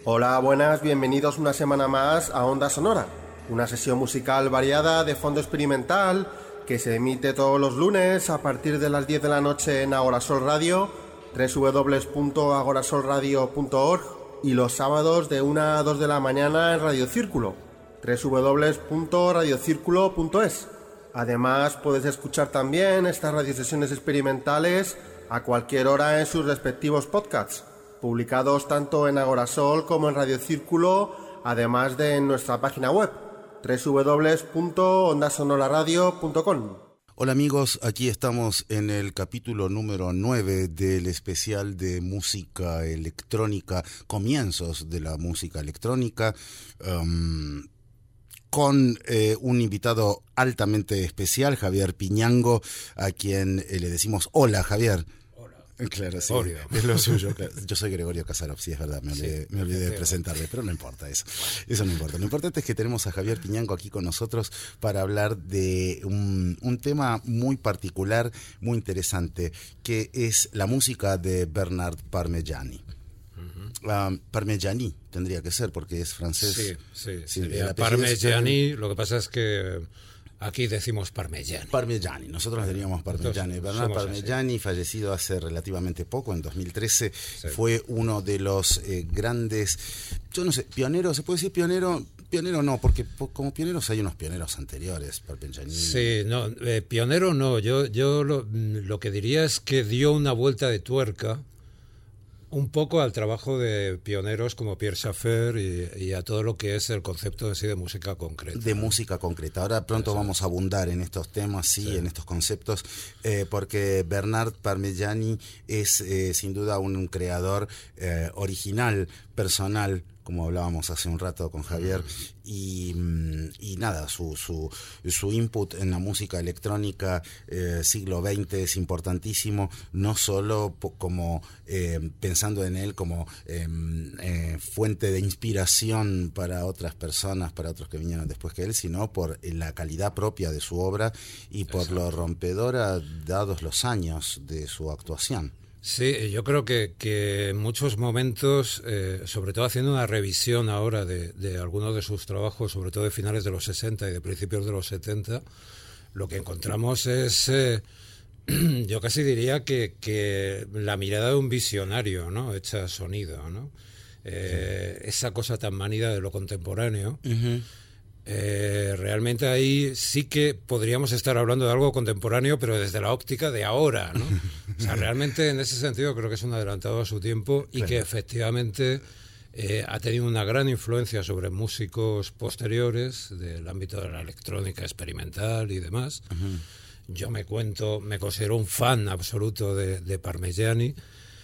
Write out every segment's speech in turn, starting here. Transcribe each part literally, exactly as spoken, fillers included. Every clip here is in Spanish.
Hola, buenas, bienvenidos una semana más a Onda Sonora, una sesión musical variada de fondo experimental que se emite todos los lunes a partir de las diez de la noche en Agorasol Radio, doble u doble u doble u punto agorasol radio punto org, y los sábados de una a dos de la mañana en Radio Círculo, doble u doble u doble u punto radio círculo punto es. Además, puedes escuchar también estas radiosesiones experimentales a cualquier hora en sus respectivos podcasts, publicados tanto en Agorasol como en Radio Círculo, además de en nuestra página web, doble u doble u doble u punto onda sonora radio punto com. Hola amigos, aquí estamos en el capítulo número nueve del especial de música electrónica, comienzos de la música electrónica, um, con eh, un invitado altamente especial, Javier Piñango, a quien eh, le decimos hola, Javier. Claro, sí, Gregorio. Es lo suyo. Claro. Yo soy Gregorio Casarov, sí, es verdad, me olvidé, Sí, me olvidé de presentarle, pero no importa eso. Eso no importa. Lo importante es que tenemos a Javier Piñango aquí con nosotros para hablar de un, un tema muy particular, muy interesante, que es la música de Bernard Parmigiani. Uh-huh. Um, Parmigiani tendría que ser, porque es francés. Sí, sí, sí sería Parmigiani, es... lo que pasa es que aquí decimos Parmigiani. Parmigiani, nosotros diríamos Parmigiani. Entonces, Bernard Parmigiani, así. Fallecido hace relativamente poco, en dos mil trece, sí. Fue uno de los eh, grandes, yo no sé, pioneros, ¿se puede decir pionero? Pionero no, porque como pioneros hay unos pioneros anteriores, Parmigiani. Sí, no, eh, pionero no, yo, yo lo, lo que diría es que dio una vuelta de tuerca un poco al trabajo de pioneros como Pierre Schaeffer y, y a todo lo que es el concepto de, sí, de música concreta. De música concreta. Ahora pronto Exacto. Vamos a abundar en estos temas, sí, sí. en estos conceptos, eh, porque Bernard Parmigiani es eh, sin duda un, un creador eh, original, personal, como hablábamos hace un rato con Javier, y, y nada, su, su, su input en la música electrónica eh, siglo veinte es importantísimo, no solo po- como eh, pensando en él como eh, eh, fuente de inspiración para otras personas, para otros que vinieron después que él, sino por la calidad propia de su obra y por Exacto. Lo rompedora dados los años de su actuación. Sí, yo creo que, que en muchos momentos, eh, sobre todo haciendo una revisión ahora de, de algunos de sus trabajos, sobre todo de finales de los sesenta y de principios de los setenta, lo que encontramos es, eh, yo casi diría que, que la mirada de un visionario, ¿no? Hecha sonido, ¿no? Eh, sí. Esa cosa tan manida de lo contemporáneo. Uh-huh. Eh, realmente ahí sí que podríamos estar hablando de algo contemporáneo, pero desde la óptica de ahora, ¿no? O sea, realmente en ese sentido creo que es un adelantado a su tiempo y claro. Que efectivamente eh, ha tenido una gran influencia sobre músicos posteriores del ámbito de la electrónica experimental y demás. Uh-huh. Yo me cuento, me considero un fan absoluto de, de Parmigiani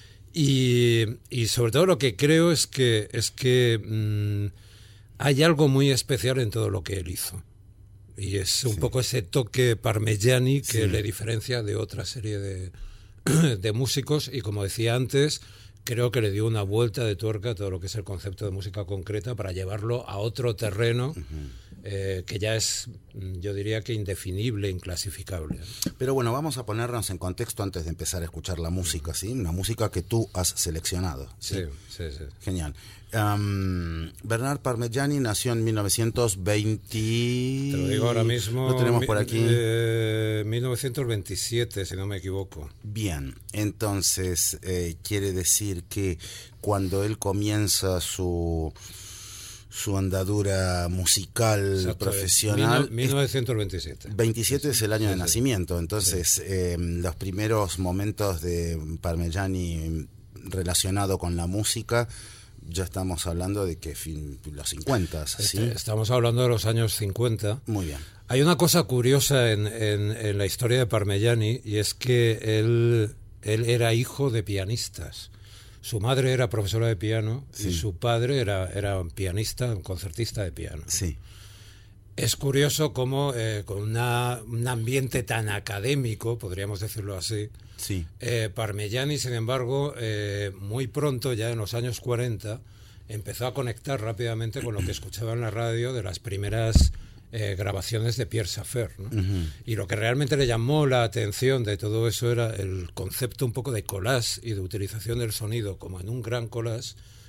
y, y sobre todo lo que creo es que es que mmm, hay algo muy especial en todo lo que él hizo. Y es un sí. poco ese toque Parmigiani que sí. le diferencia de otra serie de, de músicos. Y como decía antes, creo que le dio una vuelta de tuerca a todo lo que es el concepto de música concreta para llevarlo a otro terreno uh-huh. eh, que ya es, yo diría que indefinible, inclasificable. Pero bueno, vamos a ponernos en contexto antes de empezar a escuchar la música, ¿sí? Una música que tú has seleccionado. Sí, sí, sí. sí. Genial. Um, Bernard Parmigiani nació en mil novecientos veinte. Te lo digo ahora mismo. Lo tenemos por aquí. Eh, mil novecientos veintisiete, si no me equivoco. Bien, entonces eh, quiere decir que cuando él comienza su su andadura musical Exacto, profesional. mil novecientos veintisiete. veintisiete es el año sí, de sí. nacimiento, entonces sí. eh, los primeros momentos de Parmigiani relacionado con la música. Ya estamos hablando de que fin, los cincuenta, ¿sí? Estamos hablando de los años cincuenta. Muy bien. Hay una cosa curiosa en, en, en la historia de Parmigiani y es que él, él era hijo de pianistas. Su madre era profesora de piano sí. y su padre era, era un pianista, un concertista de piano. Sí. Es curioso cómo eh, con una, un ambiente tan académico, podríamos decirlo así, sí. eh, Parmigiani, sin embargo, eh, muy pronto, ya en los años cuarenta, empezó a conectar rápidamente con lo que escuchaba en la radio de las primeras eh, grabaciones de Pierre Schaeffer, ¿no? Uh-huh. Y lo que realmente le llamó la atención de todo eso era el concepto un poco de collage y de utilización del sonido como en un gran collage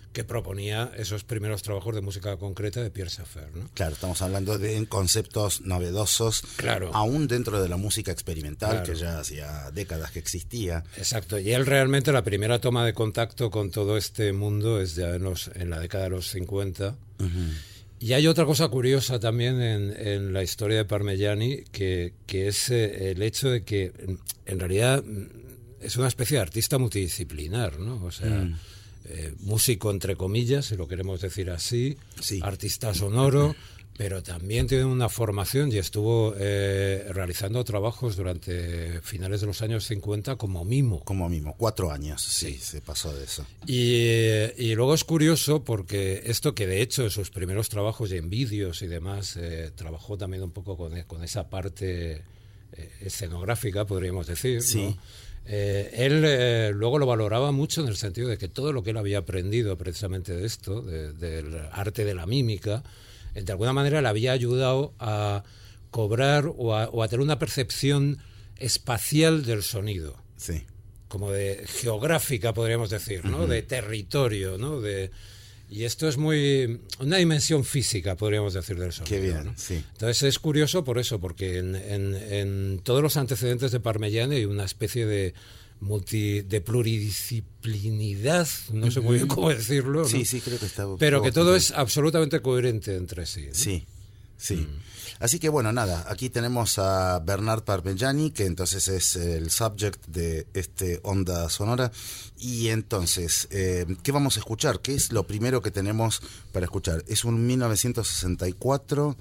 que proponía esos primeros trabajos de música concreta de Pierre Schaeffer, ¿no? Claro, estamos hablando de conceptos novedosos, claro, aún dentro de la música experimental, claro, que ya hacía décadas que existía. Exacto, y él realmente la primera toma de contacto con todo este mundo es ya en, los, en la década de los cincuenta. Uh-huh. Y hay otra cosa curiosa también en, en la historia de Parmigiani, que, que es eh, el hecho de que en realidad es una especie de artista multidisciplinar, ¿no? O sea, mm. eh, músico entre comillas, si lo queremos decir así, sí. artista sonoro, pero también tiene una formación y estuvo eh, realizando trabajos durante finales de los años cincuenta como mimo. Como mimo, cuatro años, sí, sí se pasó de eso. Y, y luego es curioso porque esto que de hecho en sus primeros trabajos y en vídeos y demás, eh, trabajó también un poco con, con esa parte eh, escenográfica, podríamos decir, sí. ¿no? Eh, él eh, luego lo valoraba mucho en el sentido de que todo lo que él había aprendido precisamente de esto, de, del arte de la mímica, de alguna manera le había ayudado a cobrar o a, o a tener una percepción espacial del sonido. Sí. Como de geográfica, podríamos decir, ¿no? Uh-huh. De territorio, ¿no? De, y esto es muy... una dimensión física, podríamos decir, del sonido. Qué bien, ¿no? sí. Entonces es curioso por eso, porque en, en, en todos los antecedentes de Parmigiani hay una especie de... multi de pluridisciplinidad, no uh-huh. sé muy bien cómo decirlo, ¿no? Sí, sí, creo que está... Pero que todo es absolutamente coherente entre sí, ¿no? Sí, sí. Mm. Así que bueno, nada, aquí tenemos a Bernard Parmigiani, que entonces es el subject de este Onda Sonora. Y entonces, eh, ¿qué vamos a escuchar? ¿Qué es lo primero que tenemos para escuchar? Es un mil novecientos sesenta y cuatro,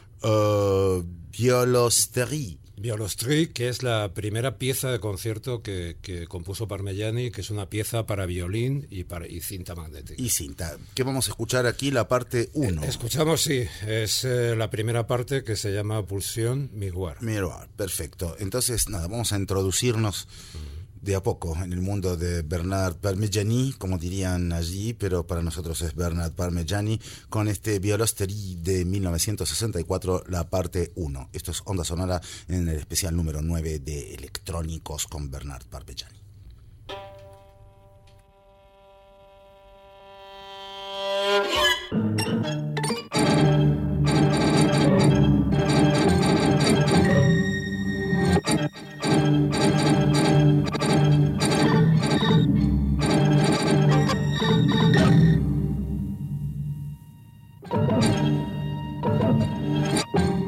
uh, Violonsterie. Violonsterie, que es la primera pieza de concierto que, que compuso Parmigiani, que es una pieza para violín y, para, y cinta magnética. Y cinta. ¿Qué vamos a escuchar aquí? La parte uno. Eh, escuchamos, sí. Es eh, la primera parte que se llama Pulsión Miroir. Miroir, perfecto. Entonces, nada, vamos a introducirnos de a poco en el mundo de Bernard Parmigiani, como dirían allí, pero para nosotros es Bernard Parmigiani, con este Violonsterie de mil novecientos sesenta y cuatro, la parte uno. Esto es Onda Sonora en el especial número nueve de Electrónicos con Bernard Parmigiani.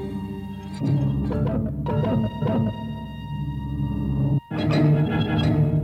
Thank you.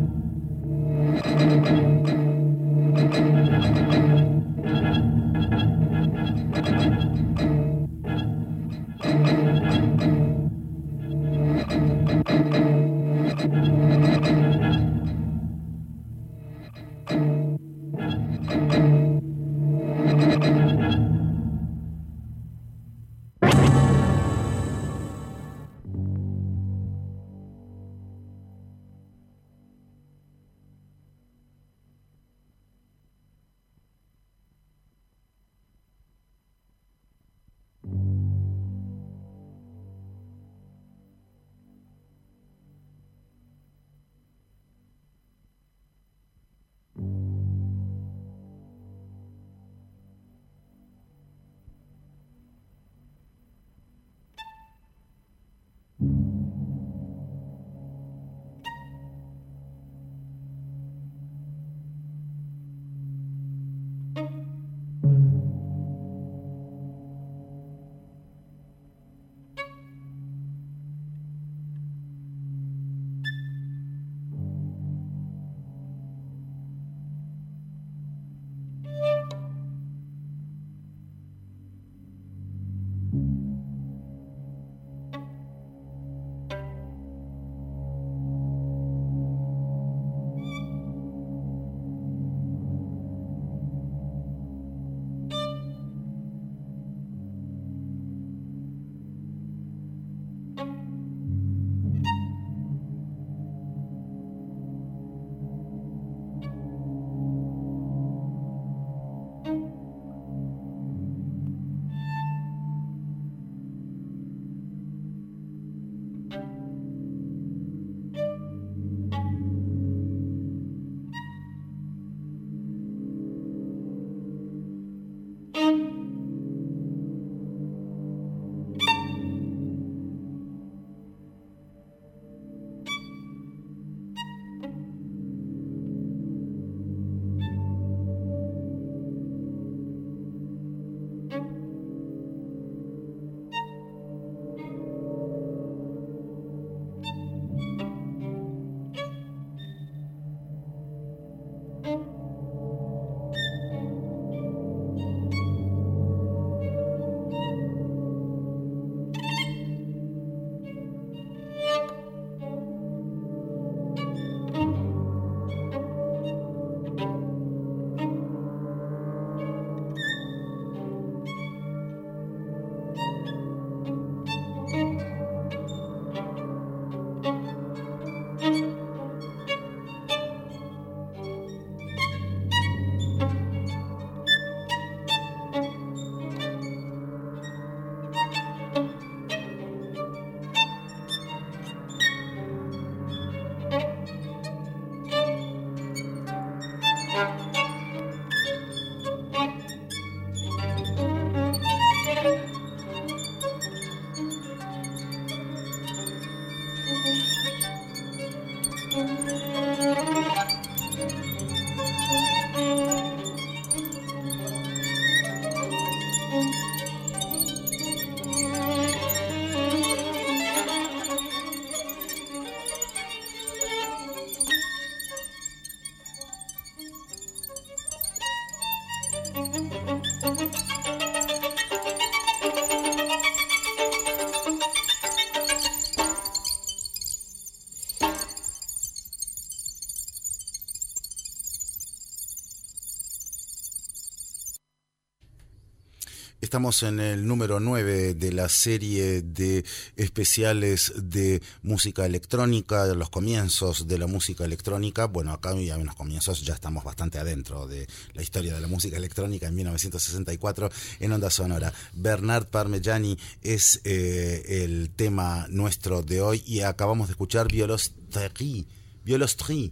Estamos en el número nueve de la serie de especiales de música electrónica, de los comienzos de la música electrónica. Bueno, acá hay unos comienzos, ya estamos bastante adentro de la historia de la música electrónica en mil novecientos sesenta y cuatro en Onda Sonora. Bernard Parmigiani es eh, el tema nuestro de hoy y acabamos de escuchar Violostri. Violostri.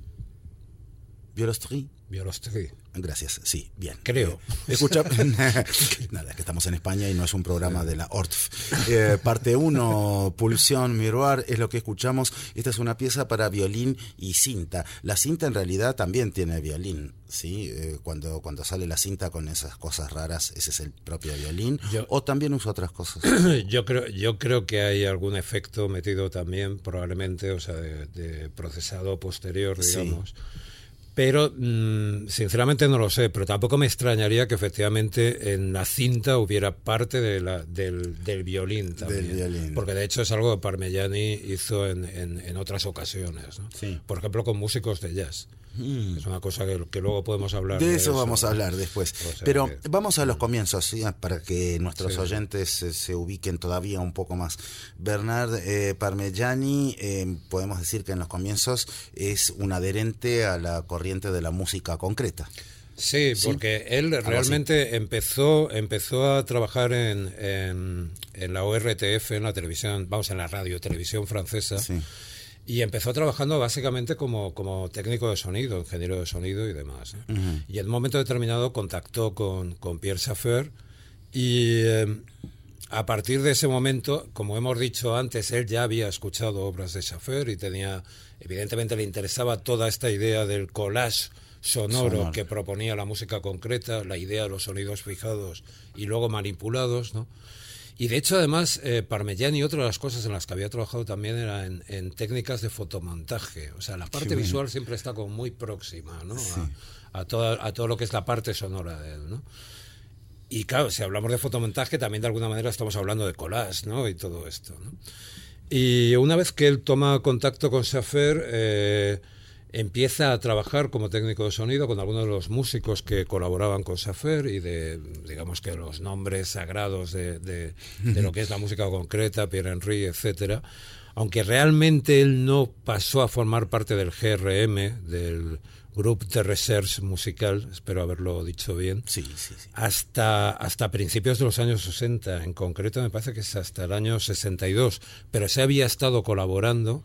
Violostri. Violostri. Gracias, sí, bien. Creo. Eh, escucha, nada, es que estamos en España y no es un programa de la O R T F. Eh, parte uno, Pulsión Miroir, es lo que escuchamos. Esta es una pieza para violín y cinta. La cinta en realidad también tiene violín, ¿sí? Eh, cuando, cuando sale la cinta con esas cosas raras, ese es el propio violín. Yo, o también usa otras cosas. Yo creo, yo creo que hay algún efecto metido también, probablemente, o sea, de, de procesado posterior, digamos. Sí. Pero, mmm, sinceramente no lo sé, pero tampoco me extrañaría que efectivamente en la cinta hubiera parte de la, del, del violín también. Del violín. Porque de hecho es algo que Parmigiani hizo en, en, en otras ocasiones, ¿no? Sí. Por ejemplo, con músicos de jazz. Mm. Es una cosa que, que luego podemos hablar. De, de eso, eso vamos a hablar después. O sea, Pero que... vamos a los comienzos, ¿sí? Para que nuestros sí. oyentes se, se ubiquen todavía un poco más. Bernard eh, Parmigiani, eh, podemos decir que en los comienzos es un adherente a la corriente de la música concreta. Sí, ¿sí? Porque él realmente empezó empezó a trabajar en, en, en la O R T F, en la televisión, vamos, en la radio, televisión francesa. Sí. Y empezó trabajando básicamente como, como técnico de sonido, ingeniero de sonido y demás, ¿eh? Uh-huh. Y en un momento determinado contactó con, con Pierre Schaeffer y eh, a partir de ese momento, como hemos dicho antes, él ya había escuchado obras de Schaeffer y tenía, evidentemente le interesaba toda esta idea del collage sonoro Sonor. que proponía la música concreta, la idea de los sonidos fijados y luego manipulados, ¿no? Y de hecho, además, eh, Parmigiani, otra de las cosas en las que había trabajado también era en, en técnicas de fotomontaje. O sea, la parte Qué visual bien. siempre está como muy próxima, ¿no? Sí. A, a, toda, a todo lo que es la parte sonora de él, ¿no? Y claro, si hablamos de fotomontaje, también de alguna manera estamos hablando de collage, ¿no? Y todo esto, ¿no? Y una vez que él toma contacto con Schaeffer, eh, empieza a trabajar como técnico de sonido con algunos de los músicos que colaboraban con Schaeffer y de, digamos que los nombres sagrados de, de, de lo que es la música concreta, Pierre Henry, etcétera. Aunque realmente él no pasó a formar parte del G R M, del Groupe de Recherche Musical, espero haberlo dicho bien, sí, sí, sí. Hasta, hasta principios de los años sesenta. En concreto me parece que es hasta el año sesenta y dos, pero se había estado colaborando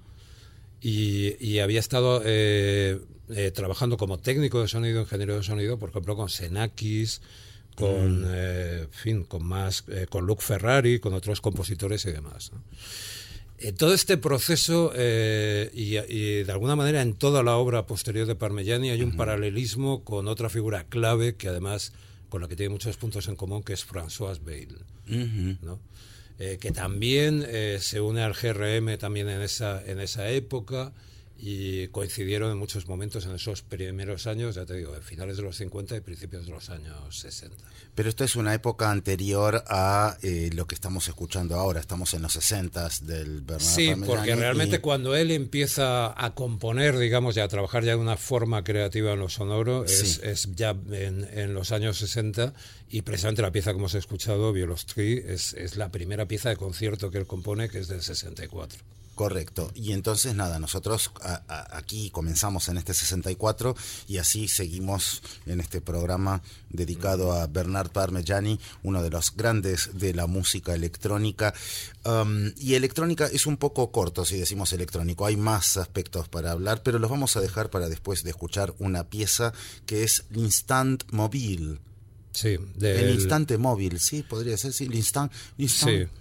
Y, y había estado eh, eh, trabajando como técnico de sonido, ingeniero de sonido, por ejemplo, con Xenakis, con, mm. eh, en fin, con más, eh, con Luc Ferrari, con otros compositores y demás, ¿no? Eh, todo este proceso eh, y, y de alguna manera en toda la obra posterior de Parmigiani hay un uh-huh. paralelismo con otra figura clave que además con la que tiene muchos puntos en común, que es François Bayle, uh-huh. ¿no? Eh, que también eh, se une al G R M también en esa, en esa época y coincidieron en muchos momentos en esos primeros años, ya te digo, de finales de los cincuenta y principios de los años sesenta. Pero esta es una época anterior a eh, lo que estamos escuchando ahora, estamos en los sesentas del Bernard Sí, Parmigiani porque realmente y... cuando él empieza a componer, digamos, y a trabajar ya de una forma creativa en lo sonoro, es, sí. es ya en, en los años sesenta, y precisamente la pieza que hemos escuchado, Violostri, es, es la primera pieza de concierto que él compone, que es del sesenta y cuatro. Correcto, y entonces nada, nosotros a, a, aquí comenzamos en este sesenta y cuatro y así seguimos en este programa dedicado a Bernard Parmigiani, uno de los grandes de la música electrónica. Um, y electrónica es un poco corto si decimos electrónico, hay más aspectos para hablar, pero los vamos a dejar para después de escuchar una pieza que es L'Instant Mobile. Sí, del... El instante móvil, sí, podría ser, sí, l'instant, l'instant, sí.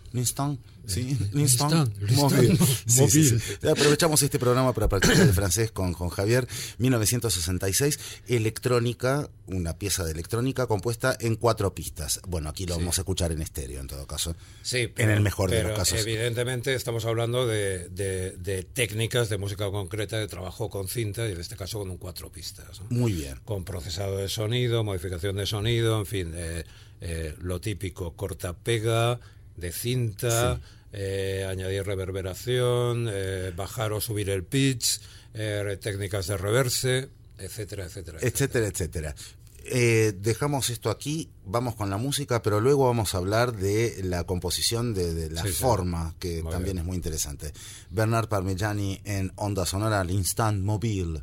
L'instant, sí, l'instant L'instant, móvil. l'instant Sí, móvil. sí, sí. Aprovechamos este programa para practicar el francés con, con Javier. mil novecientos sesenta y seis, electrónica, una pieza de electrónica compuesta en cuatro pistas. Bueno, aquí lo Sí. vamos a escuchar en estéreo en todo caso. Sí, pero, en el mejor de pero los casos. Evidentemente estamos hablando de, de, de técnicas de música concreta, de trabajo con cinta y en este caso con un cuatro pistas, ¿no? Muy bien. Con procesado de sonido, modificación de sonido, en fin, eh, eh, lo típico, corta-pega de cinta, Sí. eh, añadir reverberación, eh, bajar o subir el pitch, eh, técnicas de reverse, etcétera, etcétera, Etcétera, etcétera. Eh, dejamos esto aquí, vamos con la música, pero luego vamos a hablar de la composición, de, de la Sí, sí. forma, que Muy también bien. es muy interesante. Bernard Parmigiani en Onda Sonora, L'Instant Mobile.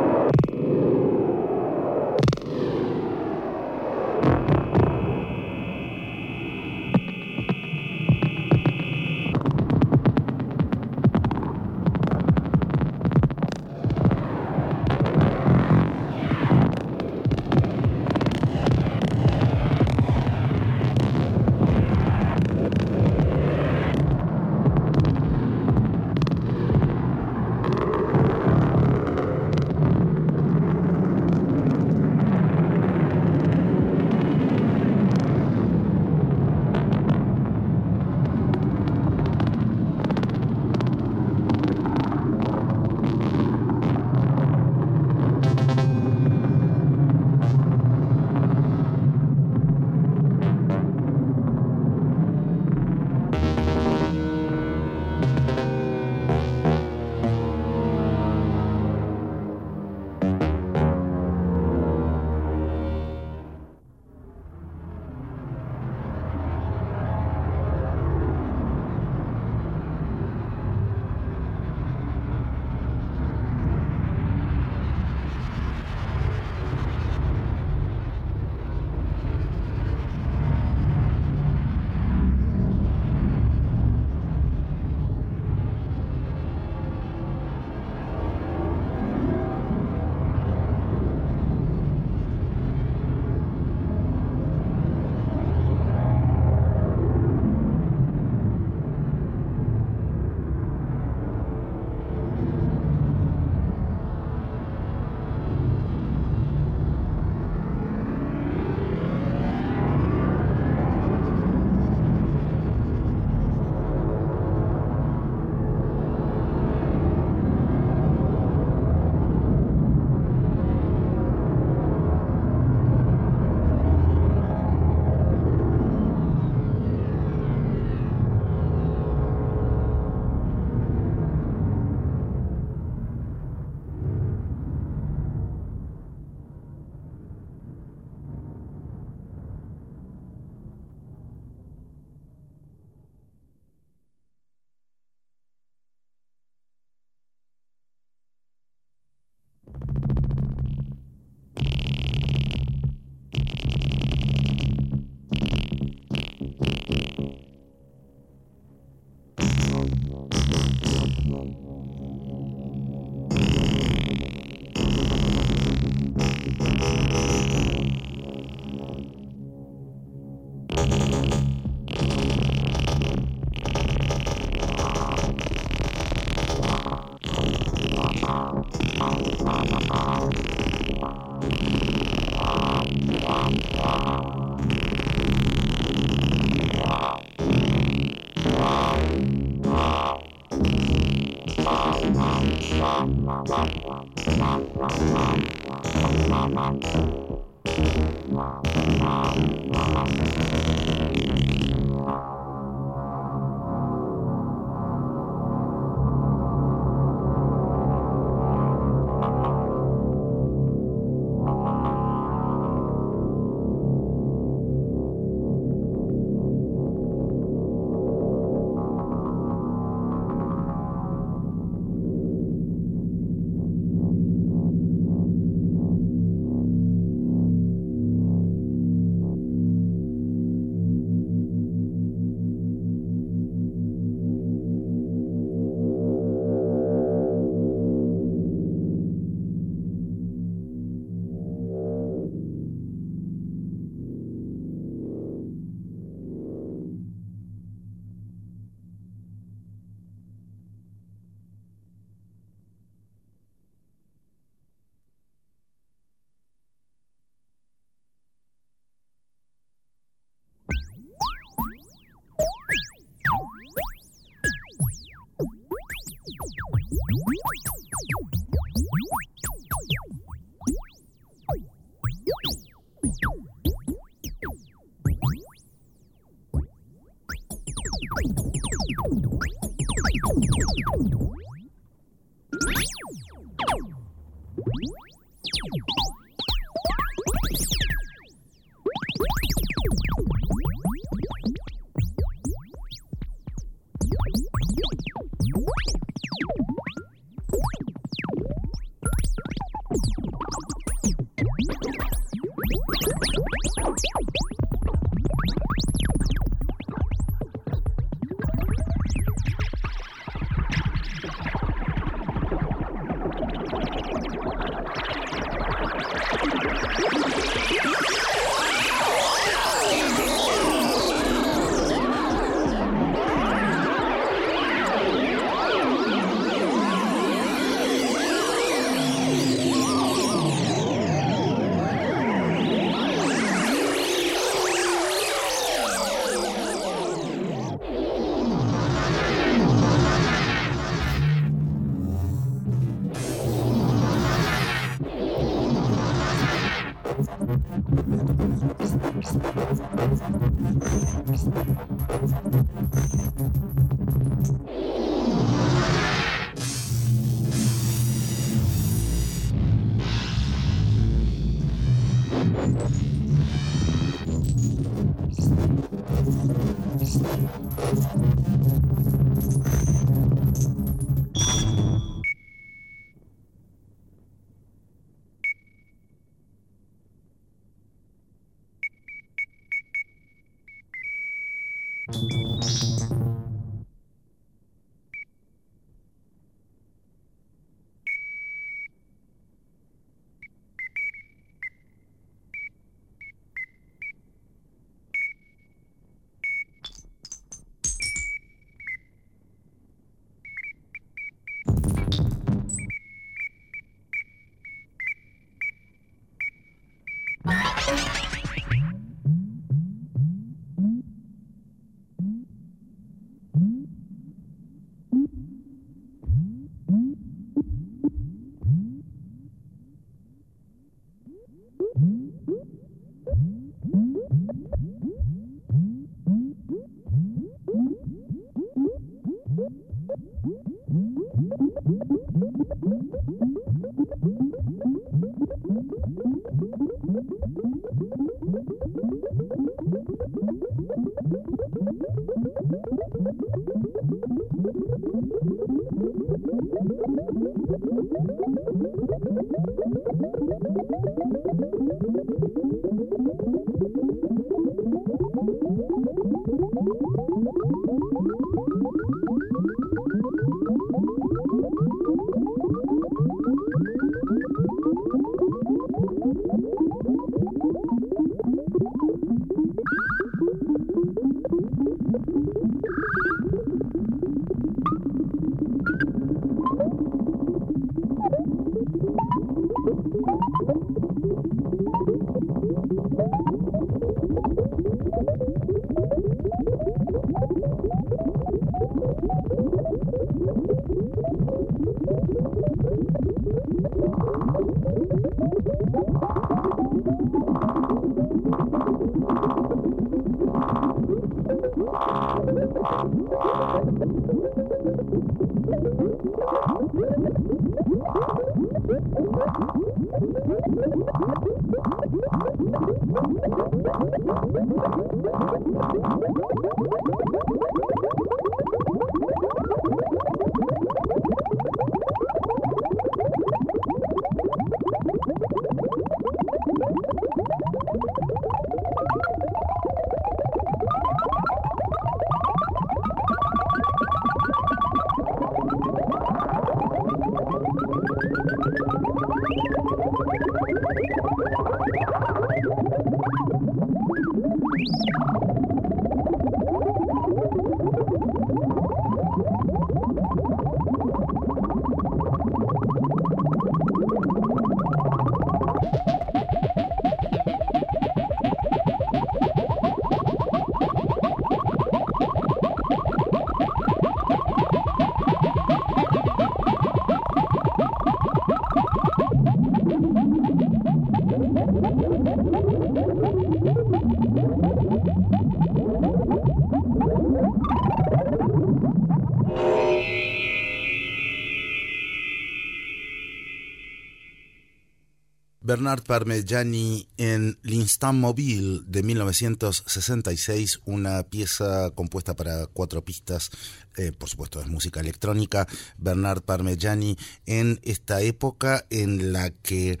Bernard Parmigiani en L'Instant Mobile de mil novecientos sesenta y seis, una pieza compuesta para cuatro pistas, eh, por supuesto es música electrónica. Bernard Parmigiani en esta época en la que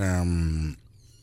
um,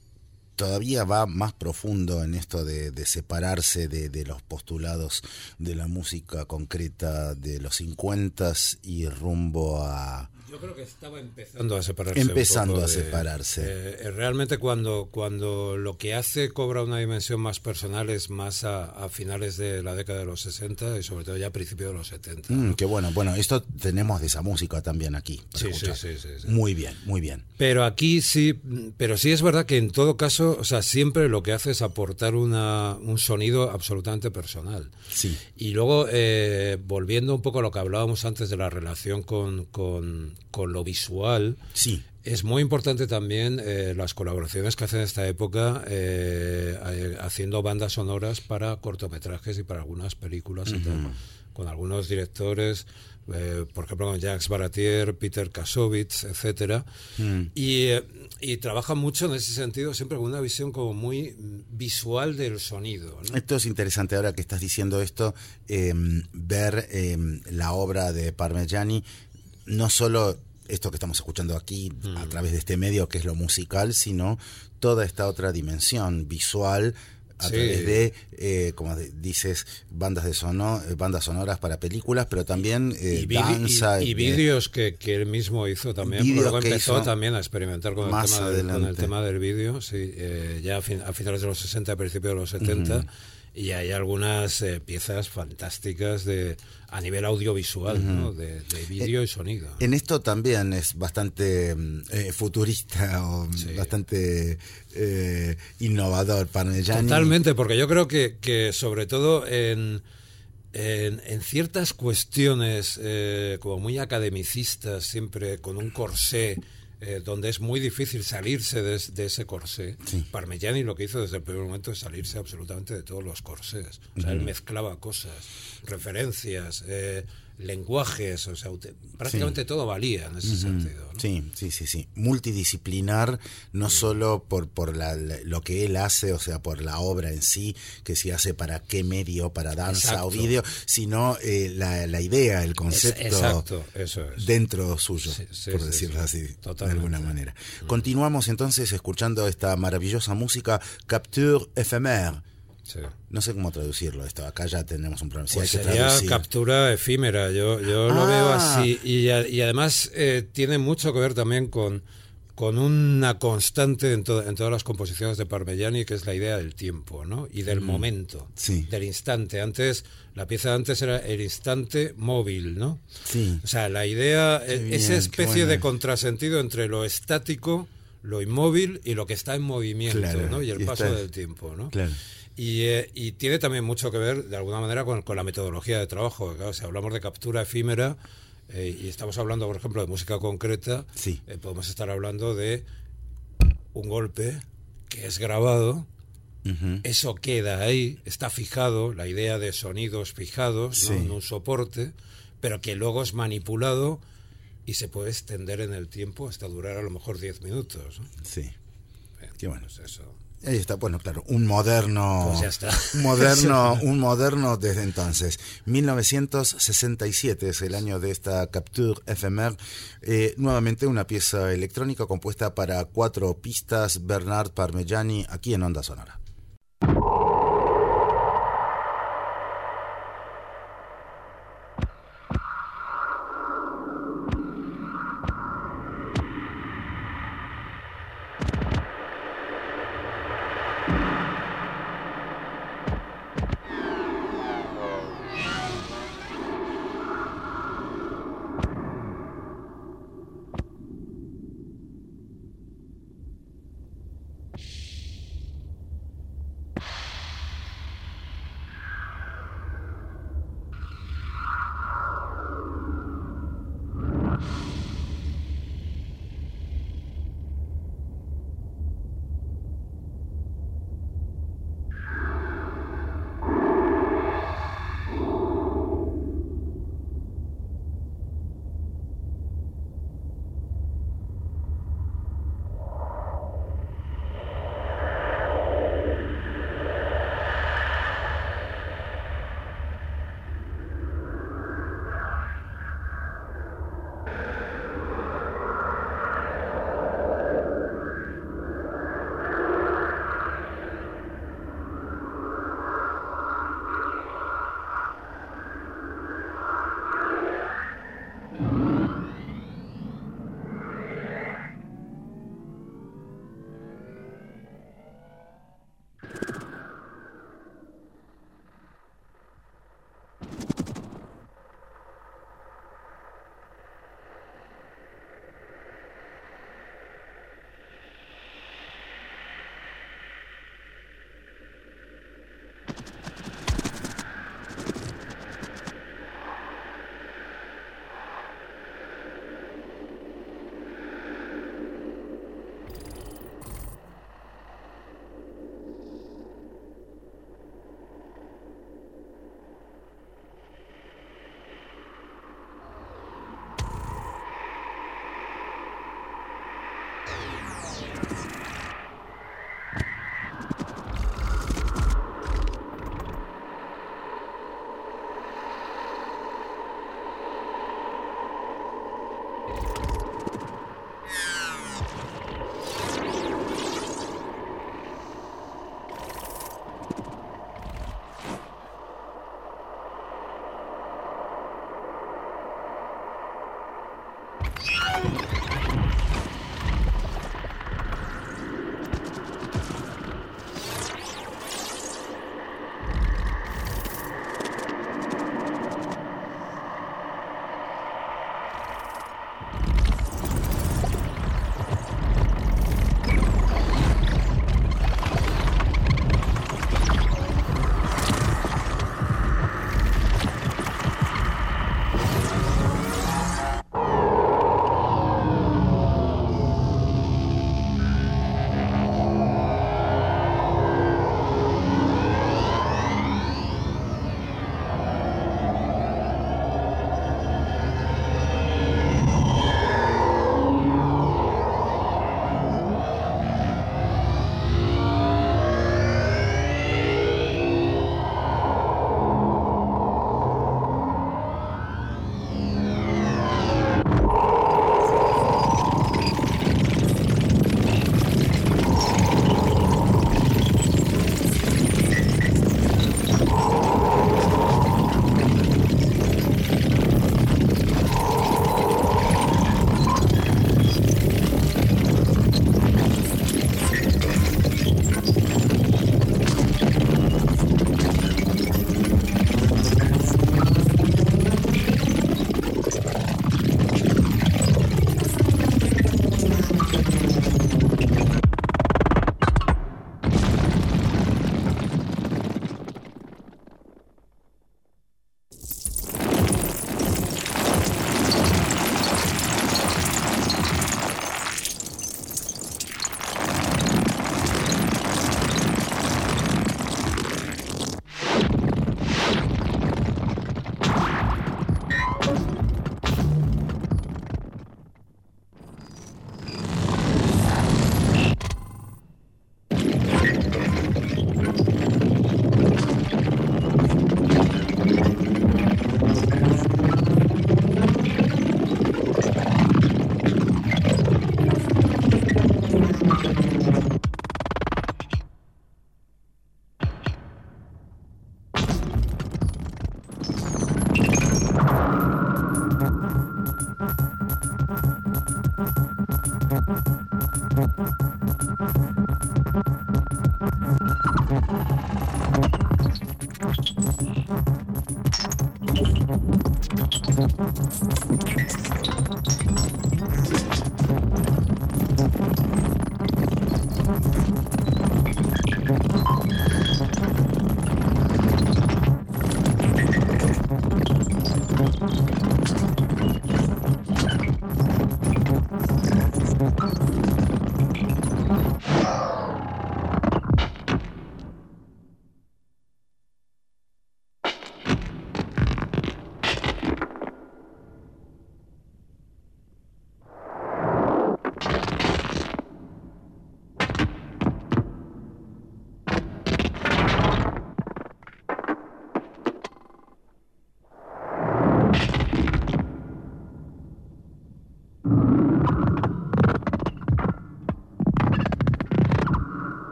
todavía va más profundo en esto de, de separarse de, de los postulados de la música concreta de los cincuenta y rumbo a... Yo creo que estaba empezando a separarse. Empezando un poco a de, separarse. Eh, realmente cuando, cuando lo que hace cobra una dimensión más personal es más a, a finales de la década de los sesenta y sobre todo ya a principios de los setenta. Mm, ¿no? qué bueno. Bueno, esto tenemos de esa música también aquí. Sí, sí, sí, sí, sí. Muy bien, muy bien. Pero aquí sí, pero sí es verdad que en todo caso, o sea, siempre lo que hace es aportar una, un sonido absolutamente personal. Sí. Y luego, eh, volviendo un poco a lo que hablábamos antes de la relación con, con, con lo visual, sí. Es muy importante también eh, las colaboraciones que hace en esta época eh, eh, haciendo bandas sonoras para cortometrajes y para algunas películas, uh-huh. y tal, con algunos directores, eh, por ejemplo con Jacques Baratier, Peter Kassovitz, etcétera, uh-huh. y, eh, y trabaja mucho en ese sentido, siempre con una visión como muy visual del sonido, ¿no? Esto es interesante ahora que estás diciendo esto, eh, ver eh, la obra de Parmigiani, no solo esto que estamos escuchando aquí mm. a través de este medio que es lo musical, sino toda esta otra dimensión visual a sí. través de, eh, como de, dices, bandas de sono, bandas sonoras para películas, pero también eh, y danza. Y, y, y vídeos que, que él mismo hizo también, luego empezó también a experimentar con el, tema del, con el tema del vídeo, sí, eh, ya a, fin, a finales de los sesenta, a principios de los setenta, uh-huh. y hay algunas eh, piezas fantásticas de a nivel audiovisual, uh-huh. ¿no? de, de vídeo eh, y sonido. En esto también es bastante eh, futurista o sí. bastante eh, innovador Parmigiani. Totalmente, porque yo creo que, que sobre todo en, en, en ciertas cuestiones eh, como muy academicistas, siempre con un corsé, Eh, donde es muy difícil salirse de, de ese corsé. Sí. Parmigiani lo que hizo desde el primer momento es salirse absolutamente de todos los corsés. O sea, uh-huh. él mezclaba cosas, referencias, eh, lenguajes, o sea, prácticamente sí. todo valía en ese uh-huh. sentido, ¿no? Sí, sí, sí, sí. Multidisciplinar, no sí. solo por, por la, lo que él hace, o sea, por la obra en sí, que se hace para qué medio, para danza Exacto. o vídeo, sino eh, la, la idea, el concepto es, Exacto, eso es. dentro suyo, sí, sí, por sí, decirlo sí, así, totalmente. de alguna manera. Mm. Continuamos entonces escuchando esta maravillosa música, Capture Éphémère. Sí. No sé cómo traducirlo esto, acá ya tenemos un problema. Si pues hay que sería traducir. Captura efímera, yo, yo ah. lo veo así. Y, y además eh, tiene mucho que ver también con, con una constante en, to- en todas las composiciones de Parmigiani, que es la idea del tiempo, ¿no? Y del mm. momento, sí. del instante. Antes, la pieza de antes era el instante móvil, ¿no? Sí. O sea, la idea, bien, esa especie bueno. de contrasentido entre lo estático, lo inmóvil y lo que está en movimiento, claro. ¿no? Y el y paso está... del tiempo, ¿no? Claro. Y, eh, y tiene también mucho que ver, de alguna manera, con, con la metodología de trabajo. Claro, si hablamos de captura efímera eh, y estamos hablando, por ejemplo, de música concreta, sí. eh, podemos estar hablando de un golpe que es grabado Uh-huh. Eso queda ahí, está fijado, la idea de sonidos fijados, sí. ¿no? En un soporte, pero que luego es manipulado y se puede extender en el tiempo hasta durar a lo mejor diez minutos, ¿no? Sí. Bien, qué bueno. Pues eso. Ahí está, bueno, claro, un moderno, pues ya está. un moderno, un moderno desde entonces. mil novecientos sesenta y siete es el año de esta Capture Ephémère, eh, nuevamente una pieza electrónica compuesta para cuatro pistas, Bernard Parmigiani, aquí en Onda Sonora.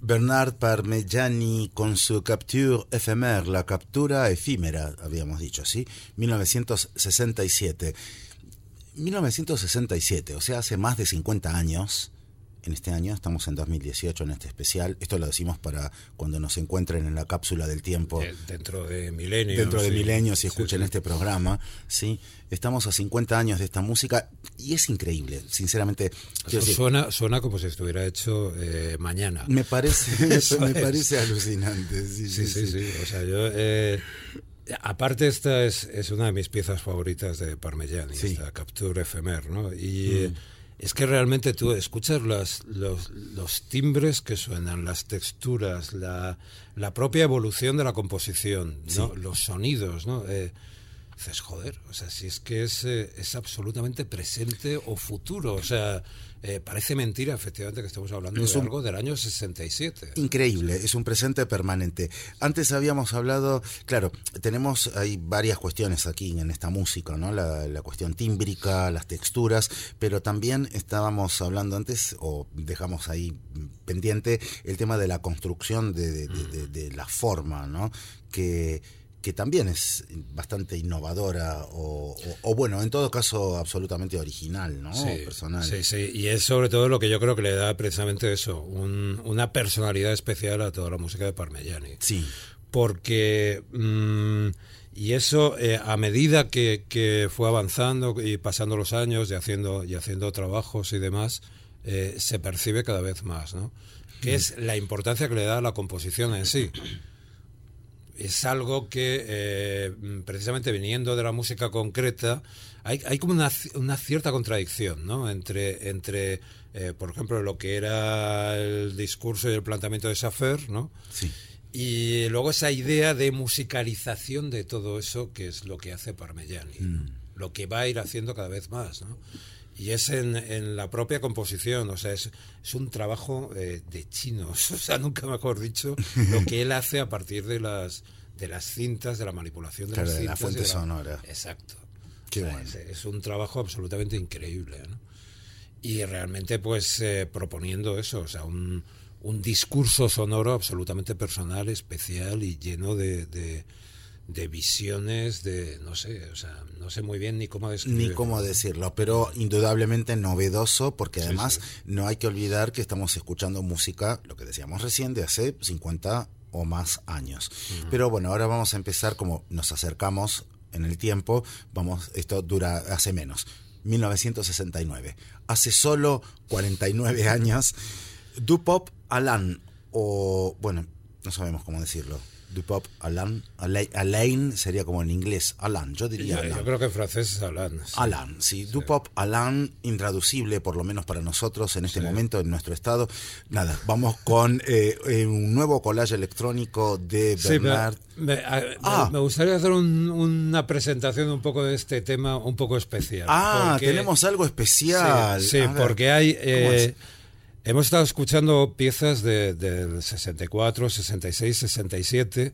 Bernard Parmigiani con su Capture éphémère, la captura efímera, habíamos dicho, ¿sí? mil novecientos sesenta y siete. mil novecientos sesenta y siete, o sea, hace más de cincuenta años. En este año, estamos en dos mil dieciocho en este especial. Esto lo decimos para cuando nos encuentren en la cápsula del tiempo. De, dentro de milenios. Dentro de sí. milenios y escuchen sí, sí. este programa. ¿Sí? Estamos a cincuenta años de esta música y es increíble, sinceramente. Eso suena, suena como si estuviera hecho eh, mañana. Me parece, eso me parece alucinante. Sí, sí, sí. sí, sí. sí. O sea, yo... Eh, aparte esta es, es una de mis piezas favoritas de Parmigiani, sí. Esta Capture éphémère, ¿no? Y... Mm. Es que realmente tú escuchas las, los, los timbres que suenan, las texturas, la, la propia evolución de la composición, ¿no? Sí. Los sonidos, ¿no? Eh, dices, joder, o sea, si es que es, eh, es absolutamente presente o futuro, o sea, eh, parece mentira, efectivamente, que estamos hablando es de un, algo del año sesenta y siete. Increíble, es un presente permanente. Antes habíamos hablado, claro, tenemos, hay varias cuestiones aquí en esta música, ¿no? La, la cuestión tímbrica, las texturas, pero también estábamos hablando antes, o dejamos ahí pendiente, el tema de la construcción de, de, de, de, de la forma, ¿no? Que... que también es bastante innovadora o, o, o bueno, en todo caso absolutamente original, ¿no? Sí, personal. Sí, sí, y es sobre todo lo que yo creo que le da precisamente eso, un, una personalidad especial a toda la música de Parmigiani. Sí. Porque, mmm, y eso eh, a medida que, que fue avanzando y pasando los años y haciendo, y haciendo trabajos y demás, eh, se percibe cada vez más, ¿no? Que mm. es la importancia que le da a la composición en sí. Es algo que, eh, precisamente viniendo de la música concreta, hay, hay como una, una cierta contradicción, ¿no? Entre, entre eh, por ejemplo, lo que era el discurso y el planteamiento de Safer, ¿no? Sí. Y luego esa idea de musicalización de todo eso, que es lo que hace Parmigiani, mm. lo que va a ir haciendo cada vez más, ¿no? Y es en, en la propia composición, o sea, es, es un trabajo eh, de chinos, o sea, nunca mejor dicho, lo que él hace a partir de las de las cintas, de la manipulación de claro, las de cintas. la fuente de la, sonora. Exacto. Qué o sea, bueno. es, es un trabajo absolutamente increíble, ¿no? Y realmente, pues, eh, proponiendo eso, o sea, un, un discurso sonoro absolutamente personal, especial y lleno de... de de visiones, de, no sé, o sea, no sé muy bien ni cómo describirlo. Ni cómo decirlo, pero indudablemente novedoso, porque además sí, sí. no hay que olvidar que estamos escuchando música, lo que decíamos recién, de hace cincuenta o más años. Uh-huh. Pero bueno, ahora vamos a empezar, como nos acercamos en el tiempo, vamos, esto dura, hace menos, mil novecientos sesenta y nueve. Hace solo cuarenta y nueve años, Dupop Alain, o, bueno, no sabemos cómo decirlo. Dupop Alain, Alain sería como en inglés, Alain, yo diría yo, Alain. Yo creo que en francés es Alain. Sí. Alain, sí, sí. Dupop Alain, intraducible, por lo menos para nosotros en este sí. momento, en nuestro estado. Nada, vamos con eh, eh, un nuevo collage electrónico de Bernard. Sí, me, me, ah. me, me gustaría hacer un, una presentación un poco de este tema, un poco especial. Ah, porque, tenemos algo especial. Sí, sí porque hay... Eh, hemos estado escuchando piezas de, del sesenta y cuatro, sesenta y seis, sesenta y siete.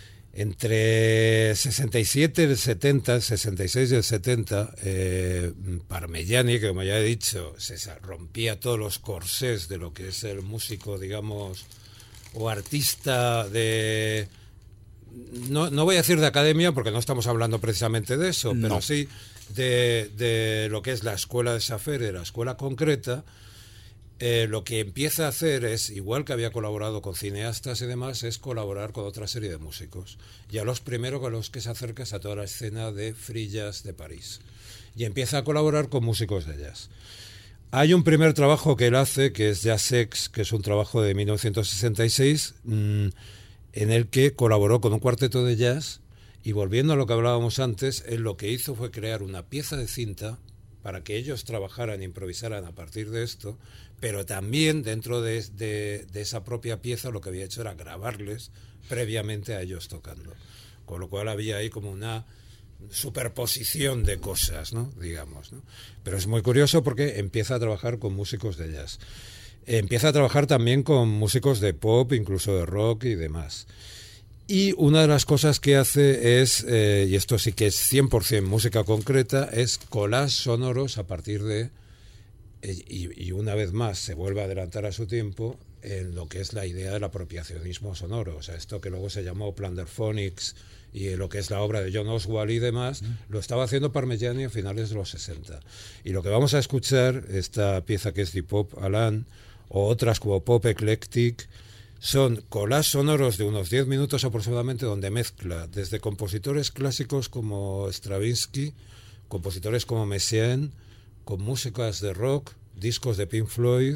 Entre sesenta y siete y el setenta, sesenta y seis y el setenta, eh, Parmigiani, que como ya he dicho, se rompía todos los corsés de lo que es el músico, digamos, o artista de... No, no voy a decir de academia, porque no estamos hablando precisamente de eso, no. pero sí de, de lo que es la escuela de Safer, de la escuela concreta. Eh, lo que empieza a hacer es, igual que había colaborado con cineastas y demás, es colaborar con otra serie de músicos. Y a los primeros con los que se acerca es a toda la escena de free jazz de París. Y empieza a colaborar con músicos de jazz. Hay un primer trabajo que él hace, que es Jazz X, que es un trabajo de mil novecientos sesenta y seis, mmm, en el que colaboró con un cuarteto de jazz. Y volviendo a lo que hablábamos antes, él lo que hizo fue crear una pieza de cinta para que ellos trabajaran e improvisaran a partir de esto, pero también dentro de, de, de esa propia pieza lo que había hecho era grabarles previamente a ellos tocando. Con lo cual había ahí como una superposición de cosas, ¿no? Digamos, ¿no? Pero es muy curioso porque empieza a trabajar con músicos de jazz. Empieza a trabajar también con músicos de pop, incluso de rock y demás. Y una de las cosas que hace es, eh, y esto sí que es cien por ciento música concreta, es collages sonoros a partir de, eh, y, y una vez más se vuelve a adelantar a su tiempo, en lo que es la idea del apropiacionismo sonoro. O sea, esto que luego se llamó Plunderphonics y lo que es la obra de John Oswald y demás, mm. lo estaba haciendo Parmigiani a finales de los sesenta. Y lo que vamos a escuchar, esta pieza que es de Pop Alan, o otras como Pop Eclectic, son collages sonoros de unos diez minutos aproximadamente, donde mezcla desde compositores clásicos como Stravinsky, compositores como Messiaen, con músicas de rock, discos de Pink Floyd,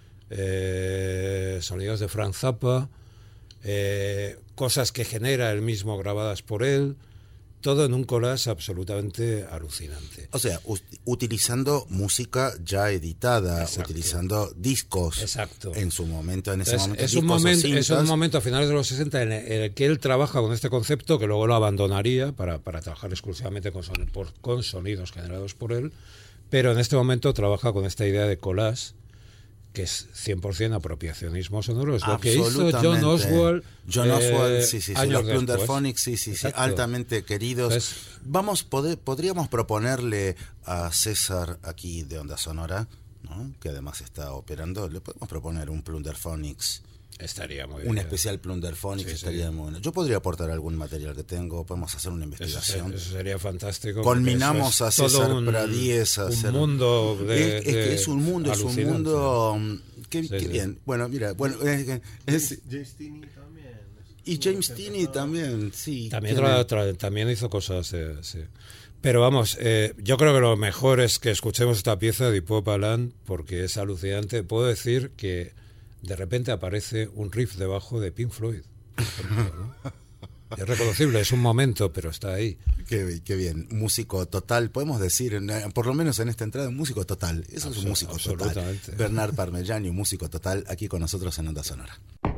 eh, sonidos de Frank Zappa, eh, cosas que genera él mismo grabadas por él, todo en un collage absolutamente alucinante. O sea, u- utilizando música ya editada, Exacto. utilizando discos. Exacto. En su momento, en ese Entonces, momento. Es un momento, es un momento a finales de los sesenta en el, en el que él trabaja con este concepto, que luego lo abandonaría para, para trabajar exclusivamente con, son, por, con sonidos generados por él, pero en este momento trabaja con esta idea de collage, que es cien por ciento apropiacionismo sonoro, es lo que hizo John Oswald. John Oswald, eh, sí, sí, sí, los Plunderphonics, sí, sí, sí, altamente queridos. Entonces, Vamos, pod- podríamos proponerle a César aquí de Onda Sonora, ¿no? Que además está operando, le podemos proponer un Plunderphonics. Estaría muy bien. Un especial Plunderphonics sí, estaría sí. muy bueno. Yo podría aportar algún material que tengo, podemos hacer una investigación. Eso, eso sería fantástico. Conminamos a César un, Pradíez a un hacer mundo de, es, es que es un mundo, es un mundo qué, sí, qué sí. bien. Bueno, mira, bueno, es, es, James Tinney también. Y James Tinney también, sí. También tra, tra, también hizo cosas, eh, sí. Pero vamos, eh, yo creo que lo mejor es que escuchemos esta pieza de Pop Alan porque es alucinante. Puedo decir que de repente aparece un riff debajo de Pink Floyd. Ejemplo, ¿no? Es reconocible, es un momento, pero está ahí. Qué, qué bien, músico total, podemos decir, por lo menos en esta entrada, un músico total. Eso Absol- es un músico total. Bernard Parmigiani, un músico total, aquí con nosotros en Onda Sonora.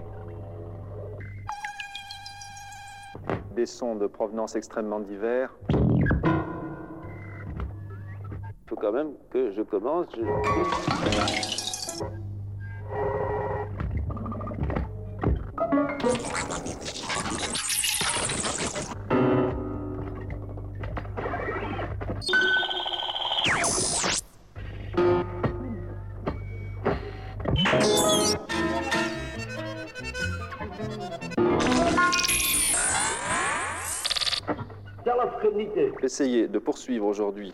Des sons de provenance extrêmement divers. Il faut quand même que je commence. Je... Essayez de poursuivre aujourd'hui.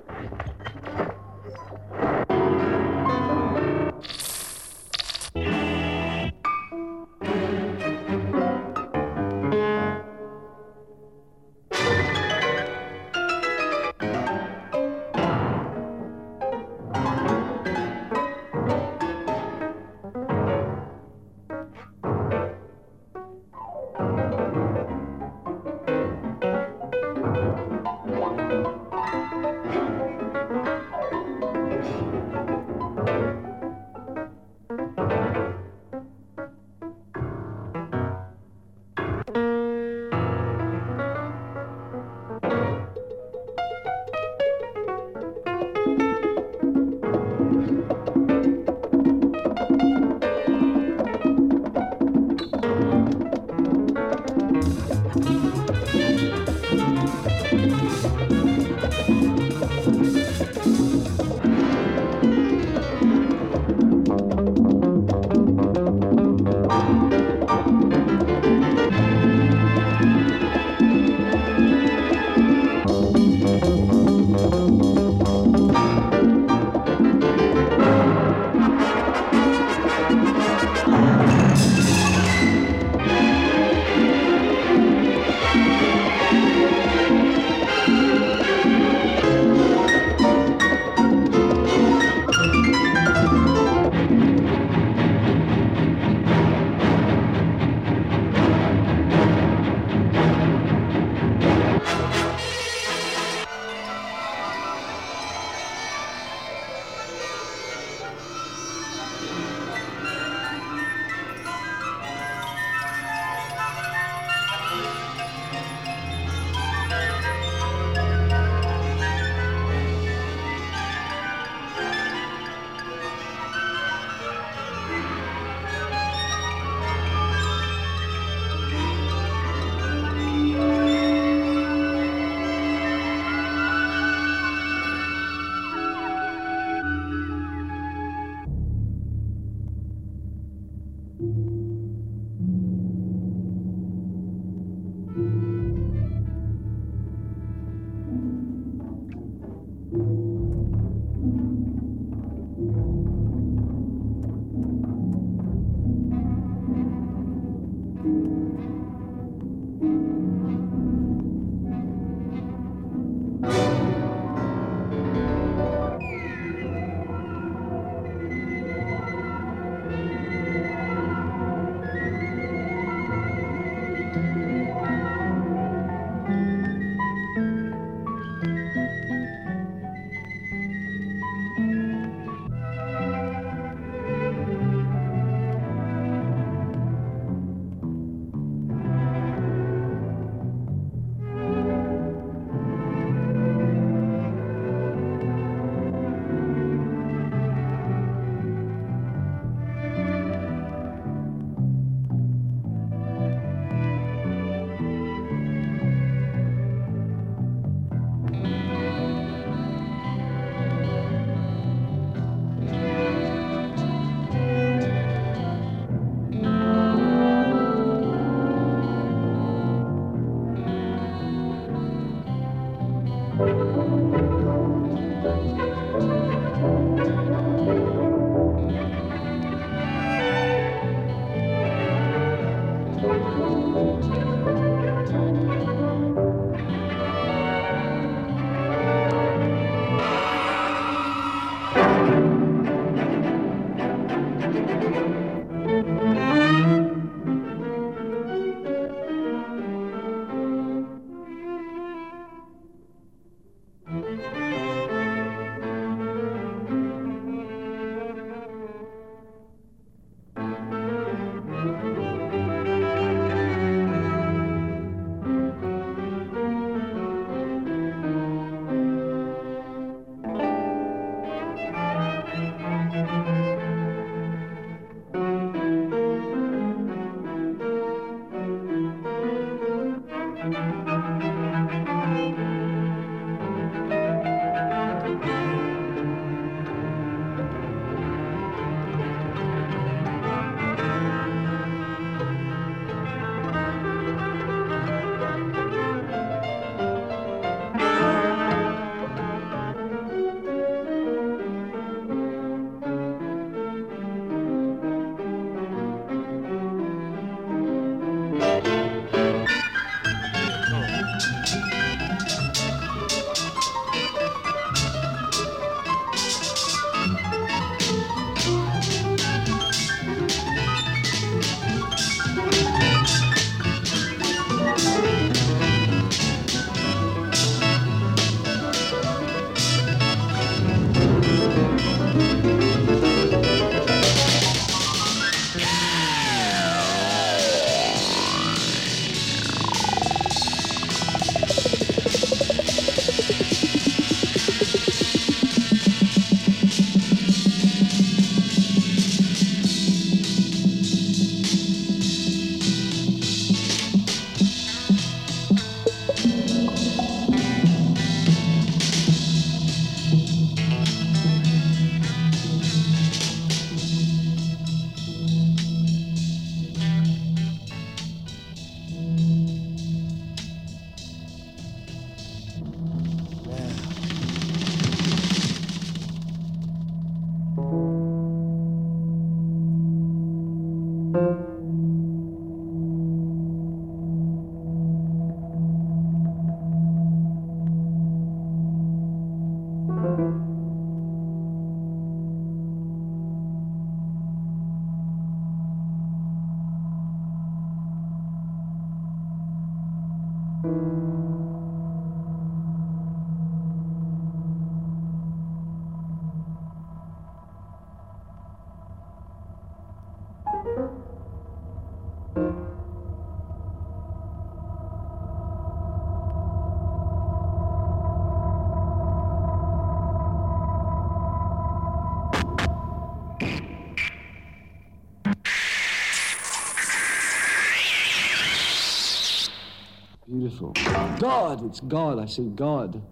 Beautiful. God, it's God. I say God.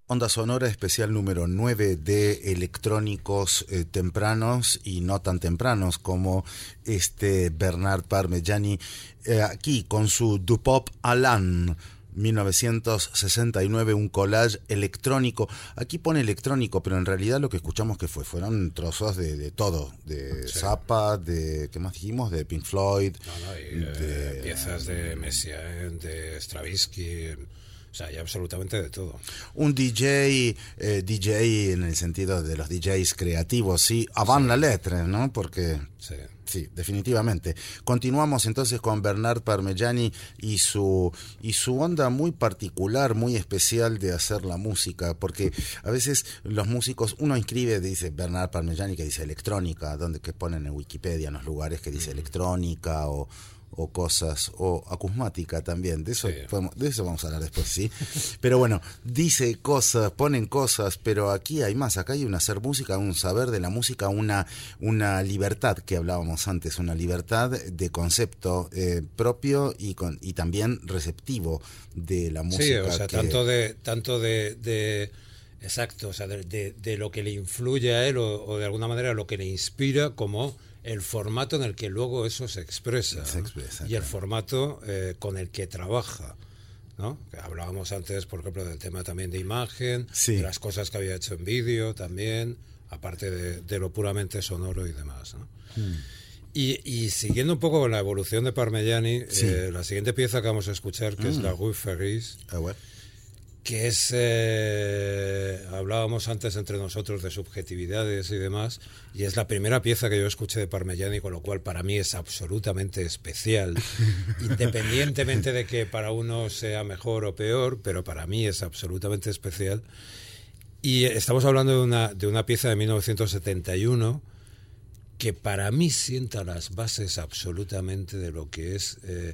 Onda Sonora especial número nueve de electrónicos eh, tempranos y no tan tempranos como este Bernard Parmigiani, eh, aquí con su Du Pop Alan mil novecientos sesenta y nueve, un collage electrónico. Aquí pone electrónico, pero en realidad lo que escuchamos que fue, fueron trozos de, de todo, de sí. Zappa, de, ¿qué más dijimos? De Pink Floyd. No, no, y, de, eh, piezas de Messiaen, de Stravinsky. O sea, hay absolutamente de todo. Un D J, eh, D J en el sentido de los D Js creativos, sí, avant sí. la lettre, ¿no? Porque, sí. sí, definitivamente. Continuamos entonces con Bernard Parmigiani y su, y su onda muy particular, muy especial de hacer la música, porque a veces los músicos, uno inscribe, dice Bernard Parmigiani, que dice electrónica, donde que ponen en Wikipedia, en los lugares que dice electrónica o... o cosas, o acusmática también, de eso, sí. podemos, de eso vamos a hablar después, ¿sí? Pero bueno, dice cosas, ponen cosas, pero aquí hay más, acá hay un hacer música, un saber de la música, una, una libertad que hablábamos antes, una libertad de concepto eh, propio y, con, y también receptivo de la música. Sí, o sea, que... tanto de... Tanto de, de... Exacto, o sea, de, de, de lo que le influye a él o, o de alguna manera lo que le inspira, como el formato en el que luego eso se expresa, se expresa ¿no? Y el formato eh, con el que trabaja, ¿no? Que hablábamos antes, por ejemplo, del tema también de imagen, sí. de las cosas que había hecho en vídeo también, aparte de, de lo puramente sonoro y demás, ¿no? Hmm. Y, y siguiendo un poco con la evolución de Parmigiani, sí. eh, la siguiente pieza que vamos a escuchar, que mm. es la Rue Ferris, ah, bueno. que es, eh, hablábamos antes entre nosotros de subjetividades y demás, y es la primera pieza que yo escuché de Parmigiani, con lo cual para mí es absolutamente especial, independientemente de que para uno sea mejor o peor, pero para mí es absolutamente especial. Y estamos hablando de una, de una pieza de mil novecientos setenta y uno que para mí sienta las bases absolutamente de lo que es... Eh,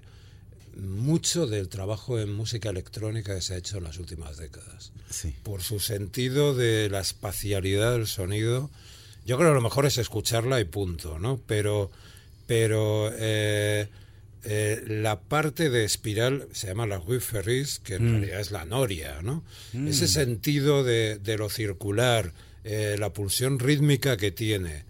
mucho del trabajo en música electrónica que se ha hecho en las últimas décadas. Sí. Por su sentido de la espacialidad del sonido. Yo creo que lo mejor es escucharla y punto, ¿no? Pero, pero eh, eh, la parte de espiral se llama la Rue Ferris, que en mm. realidad es la noria, ¿no? Mm. Ese sentido de, de lo circular, eh, la pulsión rítmica que tiene,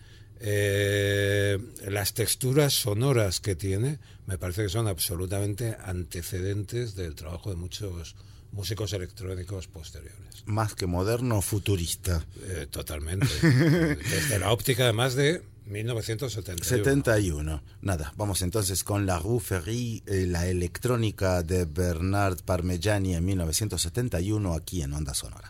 eh, las texturas sonoras que tiene, me parece que son absolutamente antecedentes del trabajo de muchos músicos electrónicos posteriores. Más que moderno, futurista. Eh, totalmente. Desde la óptica además de mil novecientos setenta y uno. setenta y uno. Nada, vamos entonces con la Rue Ferris, eh, la electrónica de Bernard Parmigiani en mil novecientos setenta y uno, aquí en Onda Sonora.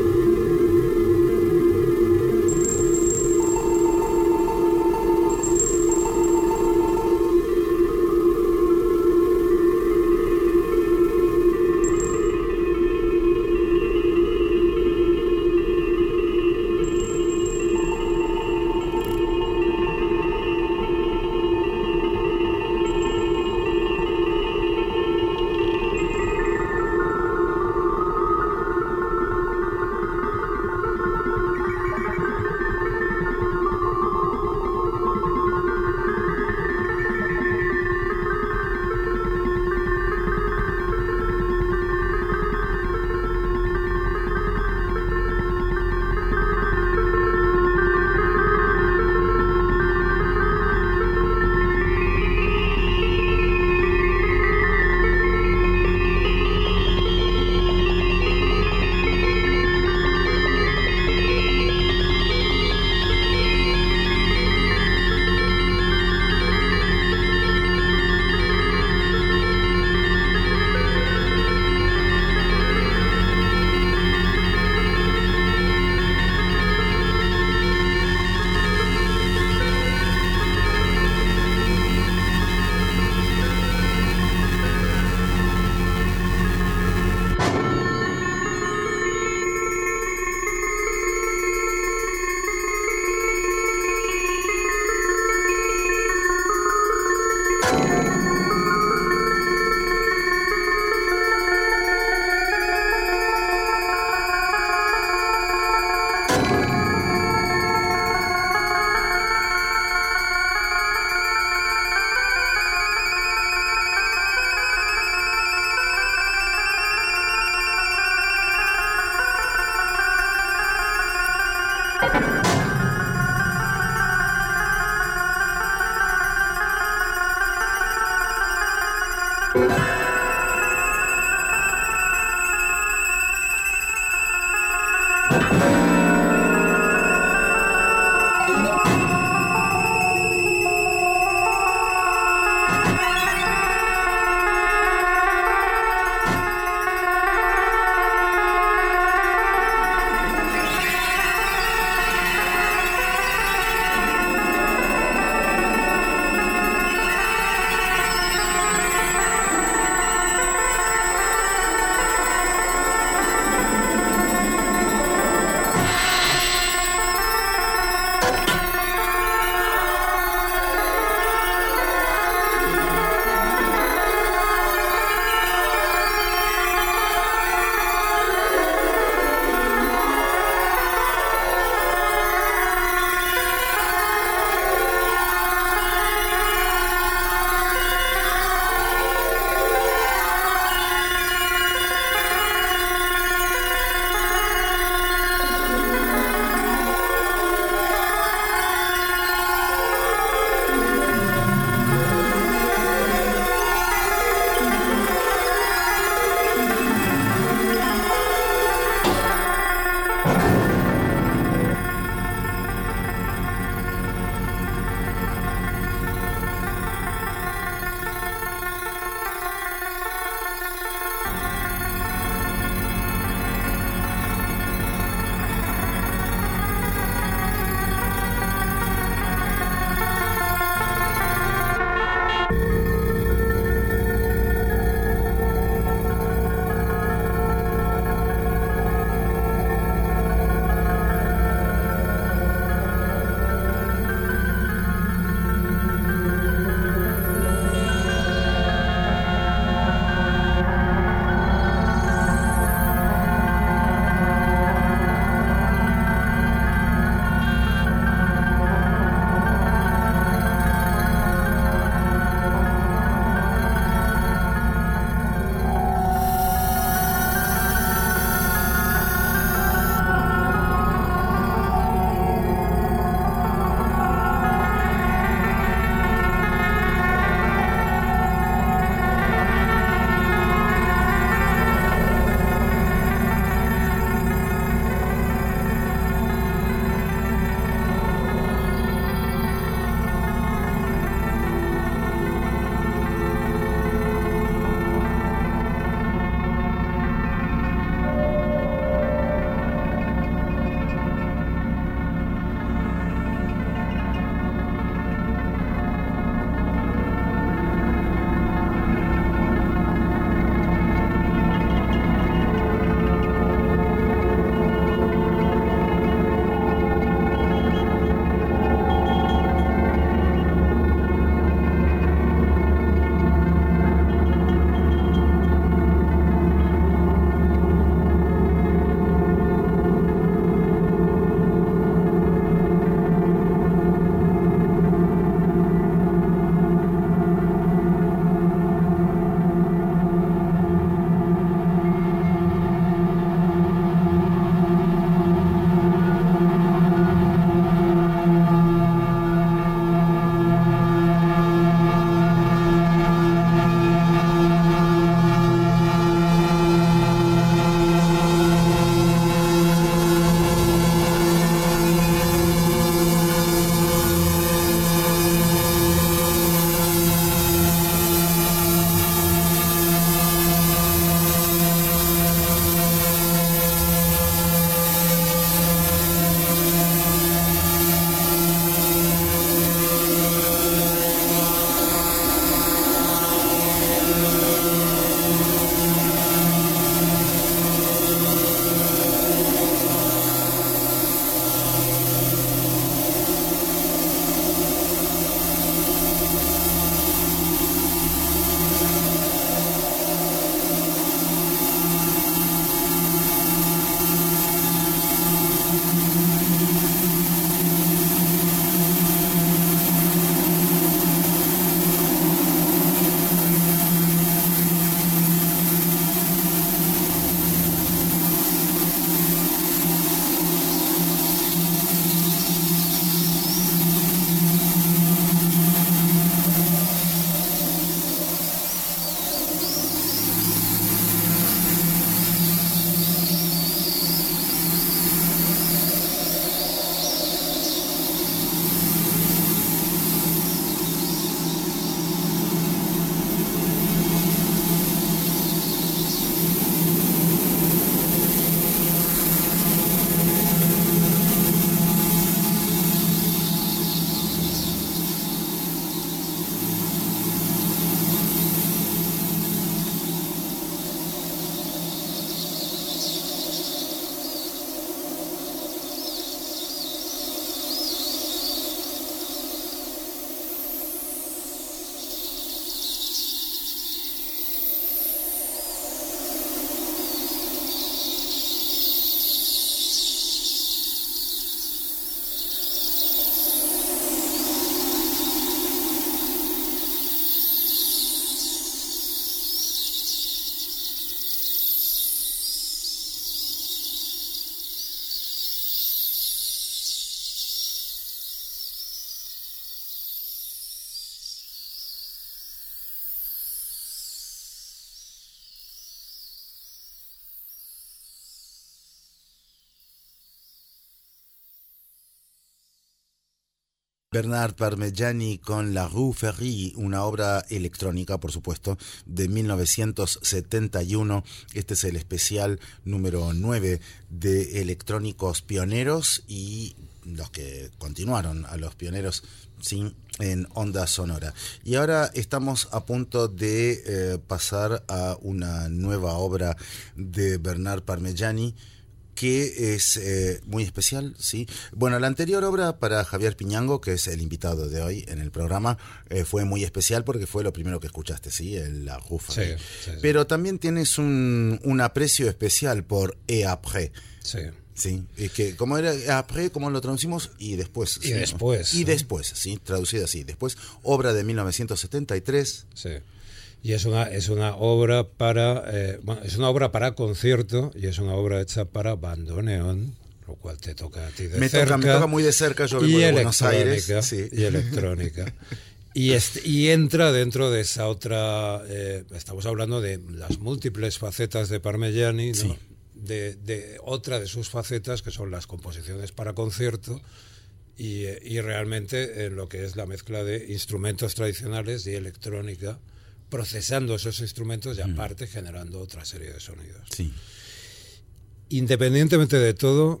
Bernard Parmigiani con La Rue Ferry, una obra electrónica, por supuesto, de mil novecientos setenta y uno. Este es el especial número nueve de Electrónicos Pioneros y los que continuaron a los pioneros, sí, en Onda Sonora. Y ahora estamos a punto de eh, pasar a una nueva obra de Bernard Parmigiani, que es eh, muy especial, ¿sí? Bueno, la anterior obra para Javier Piñango, que es el invitado de hoy en el programa, eh, fue muy especial porque fue lo primero que escuchaste, ¿sí? El, la Rufa. Sí, sí, sí. Pero también tienes un, un aprecio especial por Et après. Sí. Sí, es que como era Et après, ¿cómo lo traducimos? Y después. Y ¿sí? después. Y después, sí, traducida así. Después, obra de mil novecientos setenta y tres. Sí. Y es una es una obra para eh, bueno, es una obra para concierto y es una obra hecha para bandoneón, lo cual te toca a ti de me cerca. Toca, me toca muy de cerca, yo vengo de Buenos Aires. Sí. Y electrónica. Y, este, y entra dentro de esa otra... Eh, estamos hablando de las múltiples facetas de Parmigiani, ¿no? Sí. de, de otra de sus facetas, que son las composiciones para concierto, y, y realmente en lo que es la mezcla de instrumentos tradicionales y electrónica, procesando esos instrumentos y aparte mm. generando otra serie de sonidos. Sí. Independientemente de todo,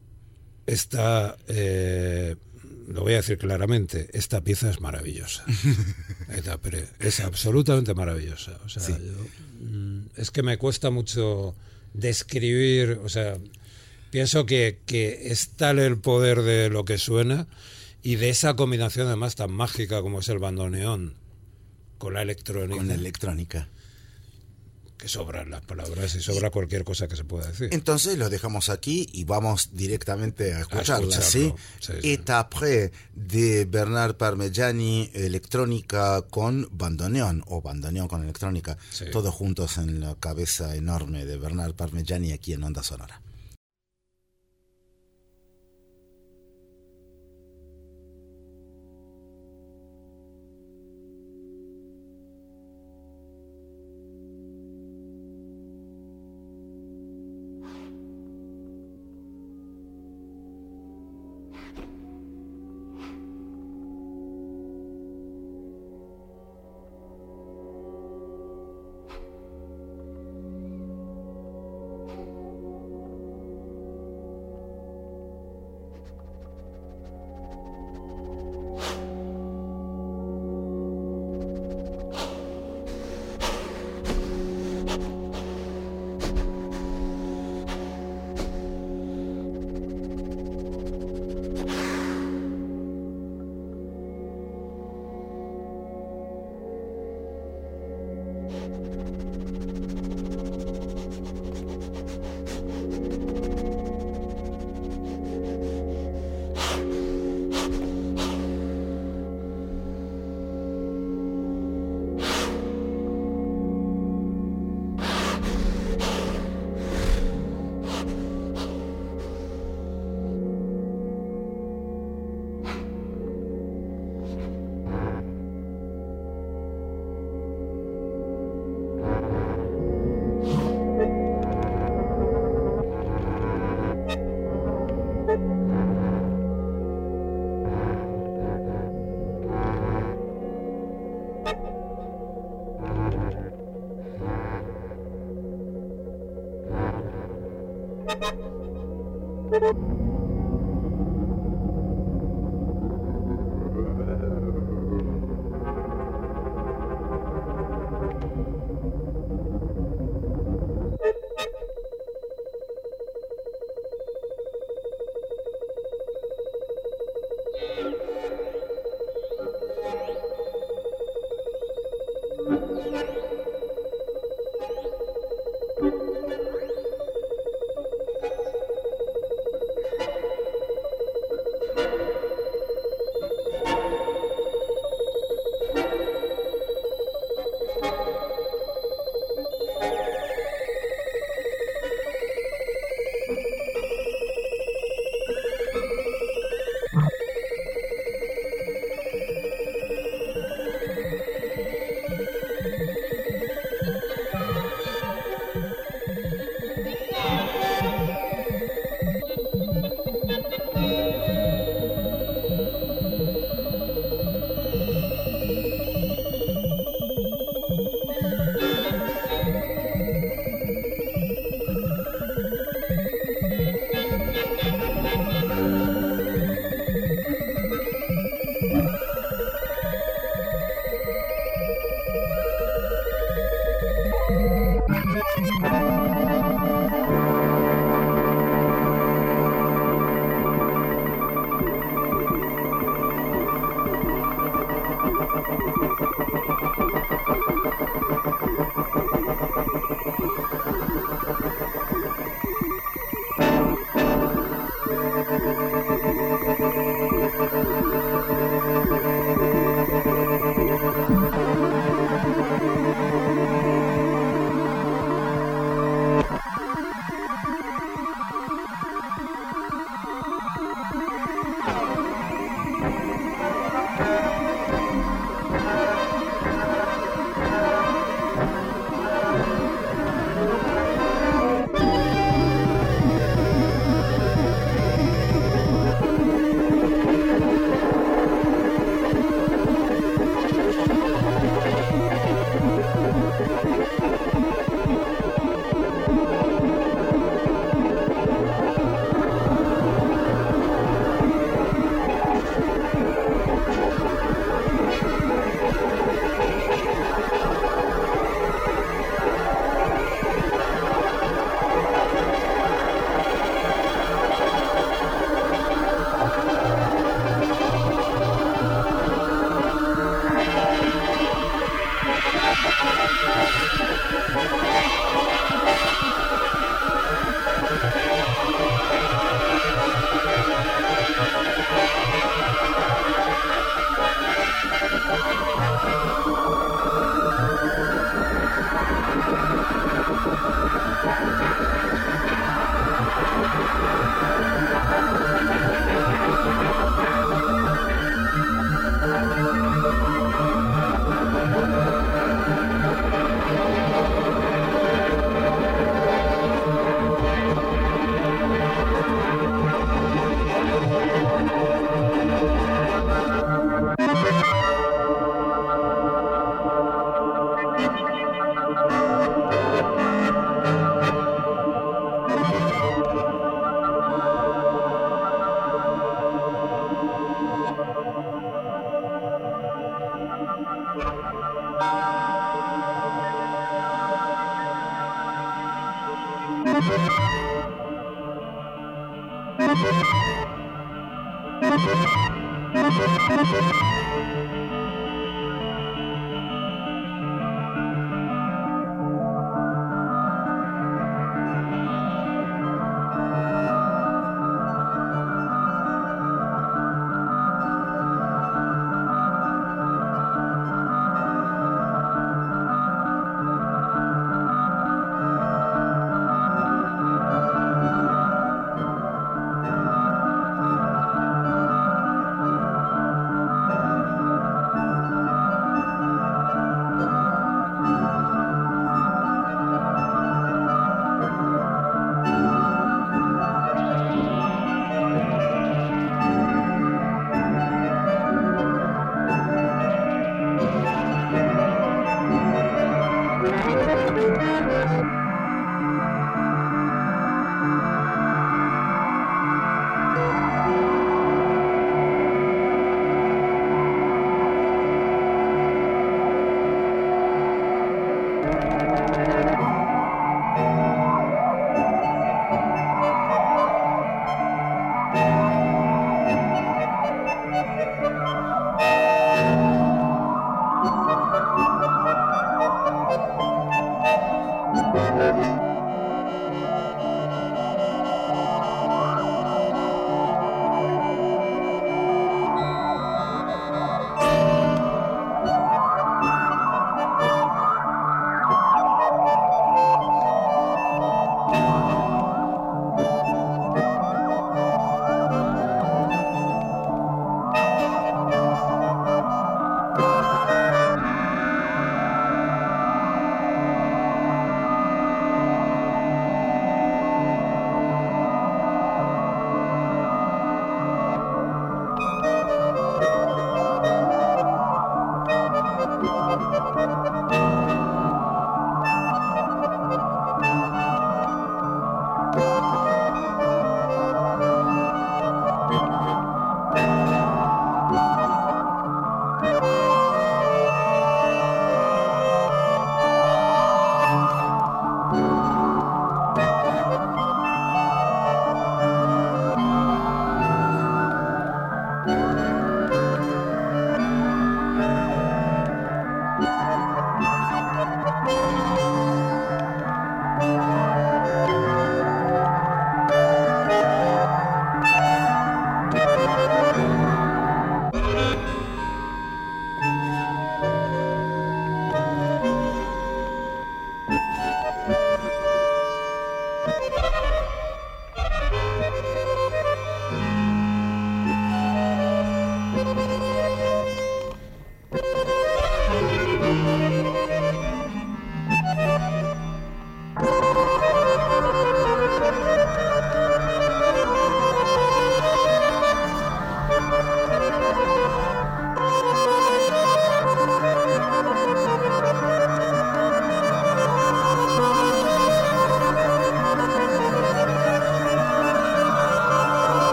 esta, eh, lo voy a decir claramente, esta pieza es maravillosa. Es absolutamente maravillosa. O sea, sí. yo, es que me cuesta mucho describir, o sea, pienso que, que es tal el poder de lo que suena y de esa combinación además tan mágica como es el bandoneón con la electrónica. Con la electrónica. Que sobran las palabras y sobra cualquier cosa que se pueda decir. Entonces lo dejamos aquí y vamos directamente a escucharla, a ¿sí? sí, sí. Et après de Bernard Parmigiani, electrónica con bandoneón o bandoneón con electrónica, sí. Todos juntos en la cabeza enorme de Bernard Parmigiani aquí en Onda Sonora.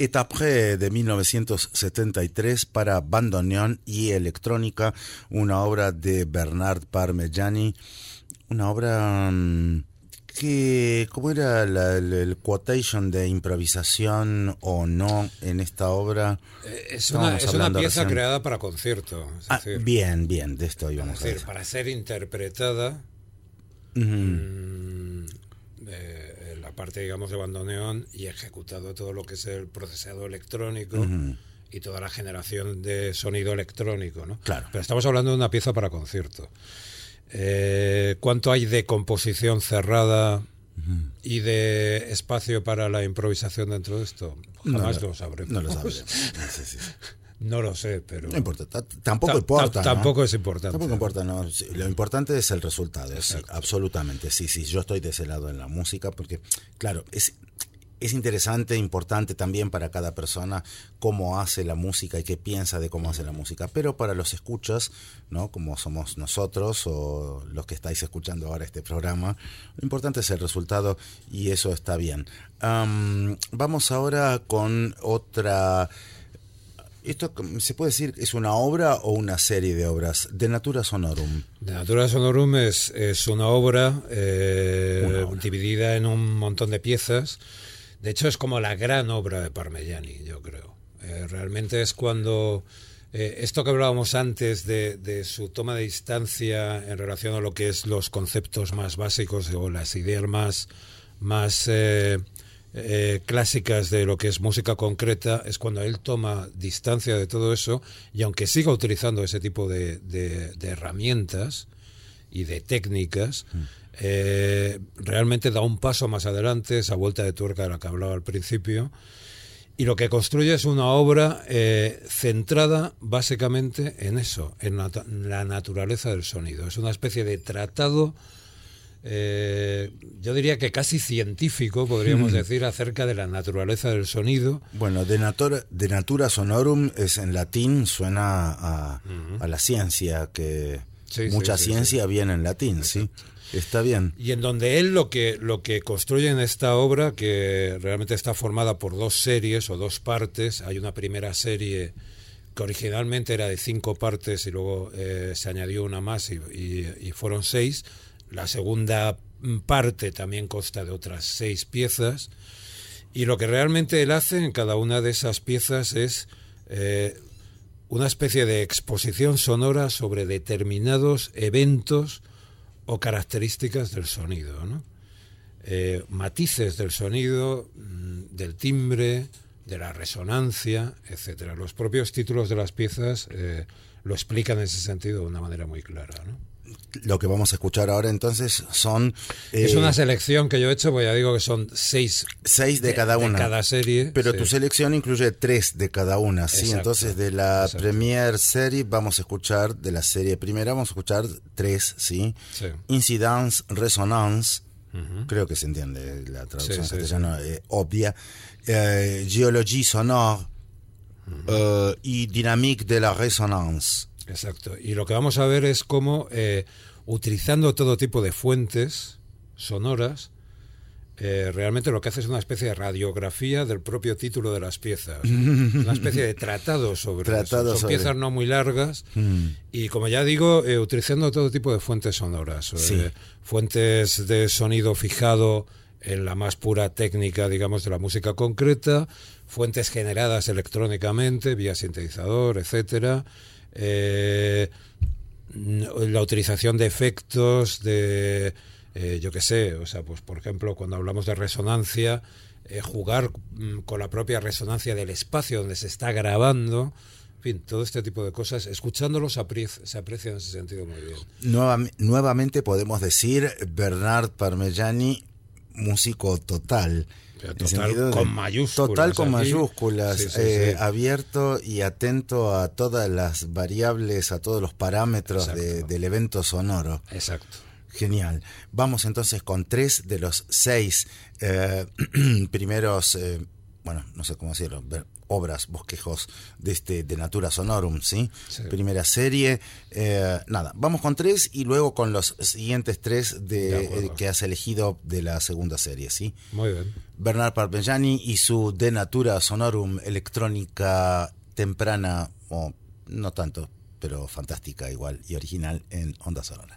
Et après de mil novecientos setenta y tres para bandoneón y electrónica, una obra de Bernard Parmigiani, una obra um, que, ¿cómo era la, el, el quotation de improvisación o no en esta obra? Eh, es una, es una pieza recién. creada para concierto. Es ah, decir, bien, bien, de esto íbamos es decir, a decir. Para ser interpretada, uh-huh. mmm, eh, la parte, digamos, de bandoneón y ejecutado todo lo que es el procesado electrónico uh-huh. y toda la generación de sonido electrónico, ¿no? Claro. Pero estamos hablando de una pieza para concierto. Eh, ¿Cuánto hay de composición cerrada uh-huh. y de espacio para la improvisación dentro de esto? Jamás no, lo sabremos. No lo sabremos. No, sí, sí. No lo sé, pero... No importa, t- tampoco importa. T- tampoco ¿no? es importante. Tampoco importa, no. Sí, lo importante es el resultado, sí, absolutamente. Sí, sí, yo estoy de ese lado en la música porque, claro, es... Es interesante, importante también para cada persona cómo hace la música y qué piensa de cómo hace la música. Pero para los escuchas, ¿no? Como somos nosotros o los que estáis escuchando ahora este programa, lo importante es el resultado y eso está bien. Um, vamos ahora con otra... ¿Esto se puede decir es una obra o una serie de obras? De Natura Sonorum. De Natura Sonorum es, es una obra, eh, una obra dividida en un montón de piezas. De hecho, es como la gran obra de Parmigiani, yo creo. Eh, realmente es cuando... Eh, esto que hablábamos antes de, de su toma de distancia en relación a lo que es los conceptos más básicos o las ideas más, más eh, eh, clásicas de lo que es música concreta, es cuando él toma distancia de todo eso y aunque siga utilizando ese tipo de, de, de herramientas y de técnicas... Mm. Eh, realmente da un paso más adelante, esa vuelta de tuerca de la que hablaba al principio, y lo que construye es una obra eh, centrada básicamente en eso, en la, la naturaleza del sonido. Es una especie de tratado, eh, yo diría que casi científico, podríamos mm. decir, acerca de la naturaleza del sonido. Bueno, de natura, de natura sonorum es en latín, suena a, uh-huh. a la ciencia, que sí, mucha sí, ciencia sí, sí. viene en latín, exacto. ¿Sí? Está bien. Y en donde él lo que, lo que construye en esta obra, que realmente está formada por dos series o dos partes, hay una primera serie que originalmente era de cinco partes y luego eh, se añadió una más y, y, y fueron seis. La segunda parte también consta de otras seis piezas. Y lo que realmente él hace en cada una de esas piezas es eh, una especie de exposición sonora sobre determinados eventos o características del sonido, ¿no? Eh, matices del sonido, del timbre, de la resonancia, etcétera. Los propios títulos de las piezas eh, lo explican en ese sentido de una manera muy clara, ¿no? Lo que vamos a escuchar ahora entonces son... Eh, es una selección que yo he hecho, porque ya digo que son seis... Seis de, de cada una. De cada serie. Pero sí. tu selección incluye tres de cada una, ¿sí? Exacto, entonces de la exacto. Premier serie vamos a escuchar, de la serie primera vamos a escuchar tres, ¿sí? Sí. Incidence, Resonance, uh-huh. creo que se entiende la traducción sí, castellana, sí, sí. Eh, obvia, eh, Géologie sonore uh-huh. uh, y Dynamique de la résonance. Exacto. Y lo que vamos a ver es cómo, eh, utilizando todo tipo de fuentes sonoras, eh, realmente lo que hace es una especie de radiografía del propio título de las piezas. Una especie de tratado sobre tratado eso. Son sobre... piezas no muy largas mm. y, como ya digo, eh, utilizando todo tipo de fuentes sonoras. Sí. Eh, fuentes de sonido fijado en la más pura técnica, digamos, de la música concreta, fuentes generadas electrónicamente, vía sintetizador, etcétera. Eh, la utilización de efectos de eh, yo qué sé, o sea, pues por ejemplo cuando hablamos de resonancia, eh, jugar mm, con la propia resonancia del espacio donde se está grabando, en fin, todo este tipo de cosas, escuchándolo se aprecia, se aprecia en ese sentido muy bien. Nueva, nuevamente podemos decir Bernard Parmigiani, músico total. Total con de, mayúsculas. Total con aquí. mayúsculas, sí, sí, eh, sí. abierto y atento a todas las variables, a todos los parámetros de, del evento sonoro. Exacto. Genial. Vamos entonces con tres de los seis eh, primeros, eh, bueno, no sé cómo decirlo, obras, bosquejos de este de Natura Sonorum, ¿sí? Sí. Primera serie. Eh, nada, vamos con tres y luego con los siguientes tres de, De acuerdo. eh, que has elegido de la segunda serie, ¿sí? Muy bien. Bernard Parmigiani y su De Natura Sonorum, electrónica temprana, o no tanto, pero fantástica igual y original en Onda Sonora.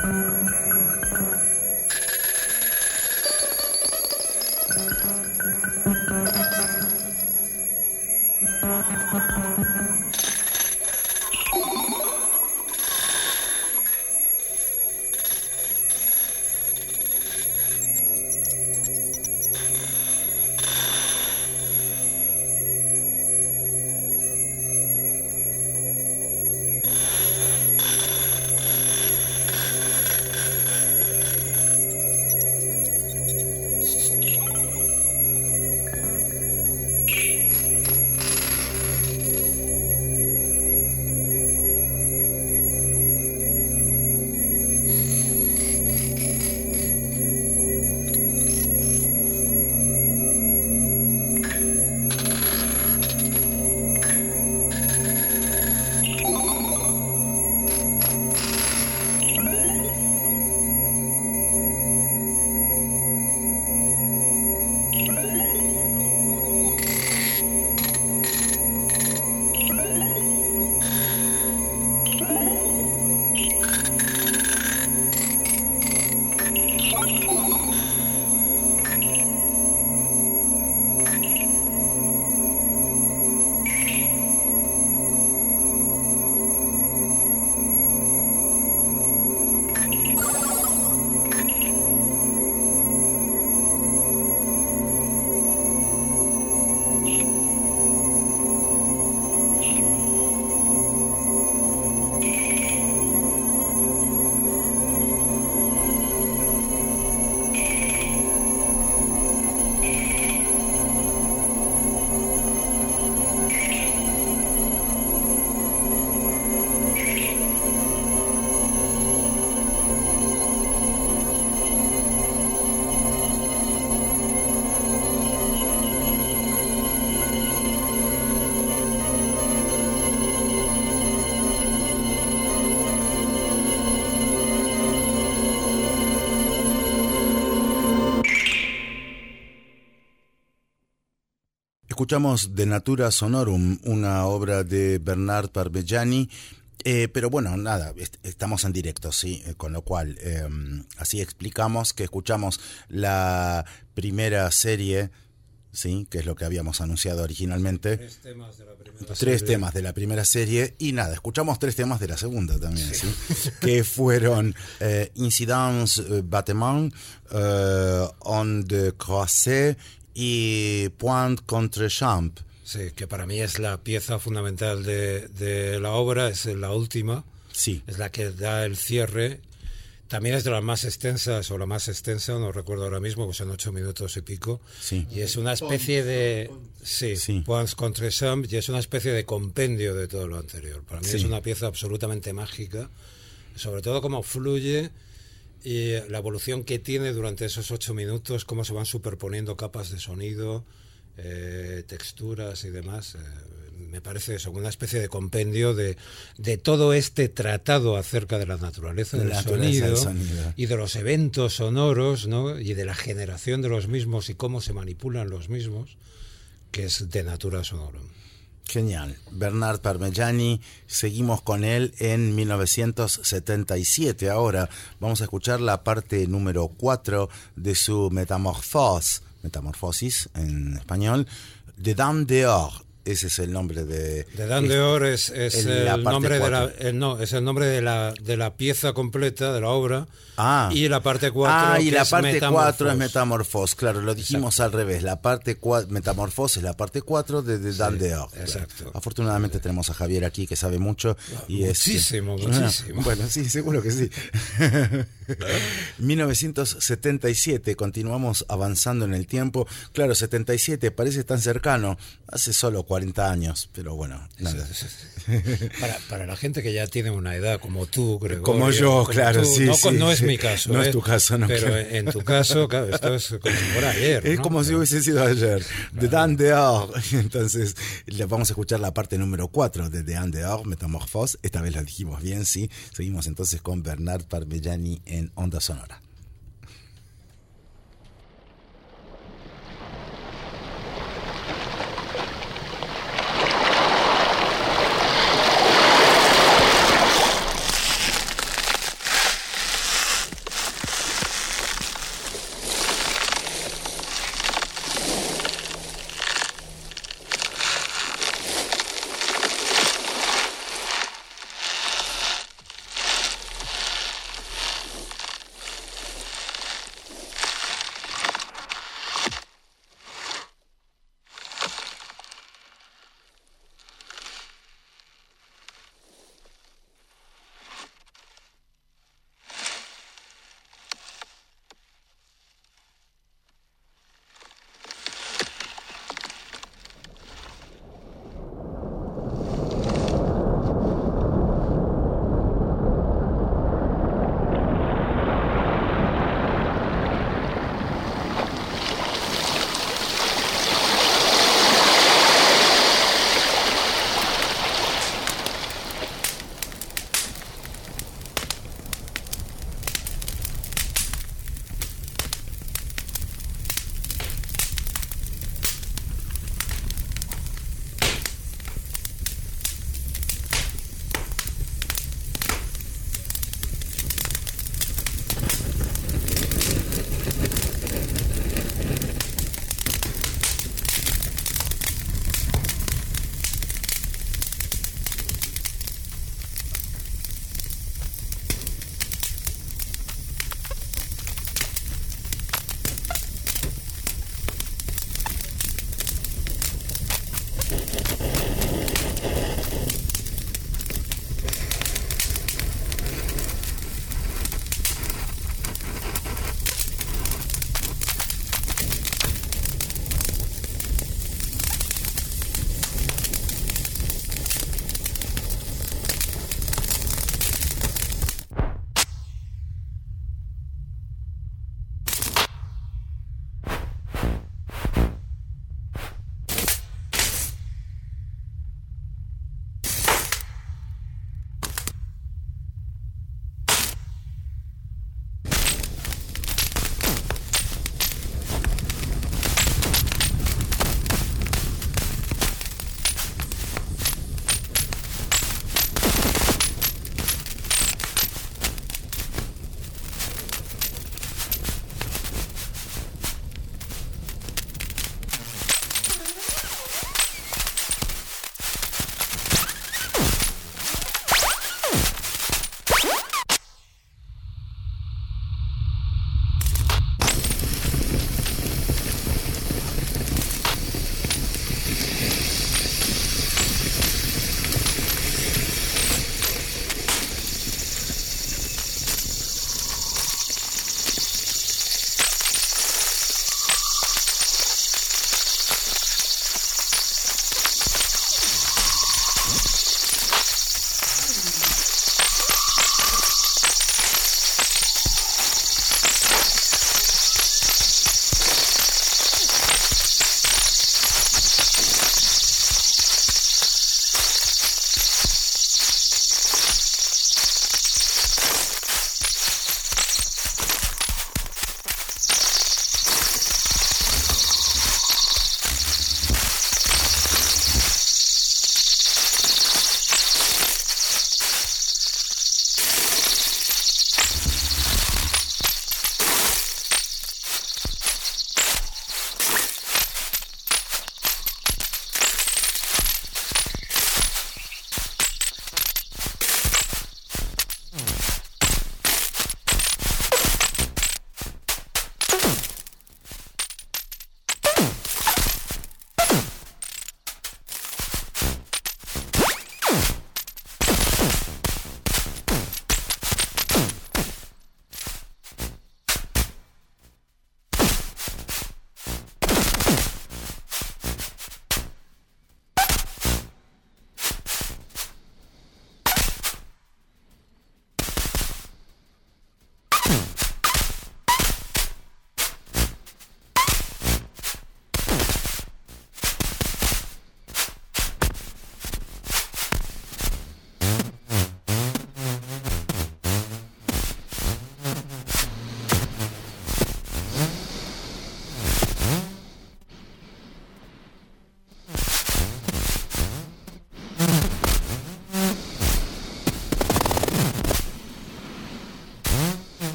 Escuchamos De Natura Sonorum, una obra de Bernard Parmigiani, eh, pero bueno, nada, est- estamos en directo, sí, eh, con lo cual eh, así explicamos que escuchamos la primera serie, sí, que es lo que habíamos anunciado originalmente. Tres temas de la primera Tres serie. temas de la primera serie y nada, escuchamos tres temas de la segunda también, ¿sí? Que fueron eh, Incidence eh, Battement, eh, On de Croisset y Point contre Champ. Sí, que para mí es la pieza fundamental de, de la obra, es la última, Sí, es la que da el cierre. También es de las más extensas, o la más extensa, no recuerdo ahora mismo, que son ocho minutos y pico. sí. Y es una especie de... Sí, Sí. Points contre Champ, y es una especie de compendio de todo lo anterior. Para mí Sí. es una pieza absolutamente mágica, sobre todo cómo fluye y la evolución que tiene durante esos ocho minutos, cómo se van superponiendo capas de sonido, eh, texturas y demás. Eh, me parece eso, una especie de compendio de, de todo este tratado acerca de la naturaleza, De del, la naturaleza sonido, del sonido. y de los eventos sonoros, ¿no? Y de la generación de los mismos y cómo se manipulan los mismos, que es De Natura Sonorum. Genial. Bernard Parmigiani, seguimos con él en mil novecientos setenta y siete. Ahora vamos a escuchar la parte número cuatro de su Metamorphose, Metamorfosis en español, de Dame dehors. Ese es el nombre de... De Dan dehors es, es en la el parte nombre de la, cuatro. el- no, es el nombre de la, de la pieza completa, de la obra. Ah. Y la parte cuatro Ah, y que la es parte cuatro es Metamorphose. Metamorphose, claro, lo dijimos al revés. La parte cua- Metamorphose es la parte cuatro de, de Dan dehors. claro. exacto. Afortunadamente tenemos a Javier aquí que sabe mucho. Y es- Muchísimo, Ah, muchísimo. bueno, sí, seguro que sí. mil novecientos setenta y siete, continuamos avanzando en el tiempo. Claro, setenta y siete parece tan cercano, hace solo cuarenta años, pero bueno, nada. Para, para la gente que ya tiene una edad como tú, Gregorio, Como yo, claro, tú, sí, no, sí, no es sí. mi caso. No ¿eh? es tu caso, no, Pero claro. en tu caso, claro, esto es como si fuera ayer. Es ¿no? como si hubiese sido ayer, de Dan dehors. Entonces, le vamos a escuchar la parte número cuatro de Dan dehors, Metamorphose. Esta vez la dijimos bien, sí. Seguimos entonces con Bernard Parmigiani en Onda Sonora.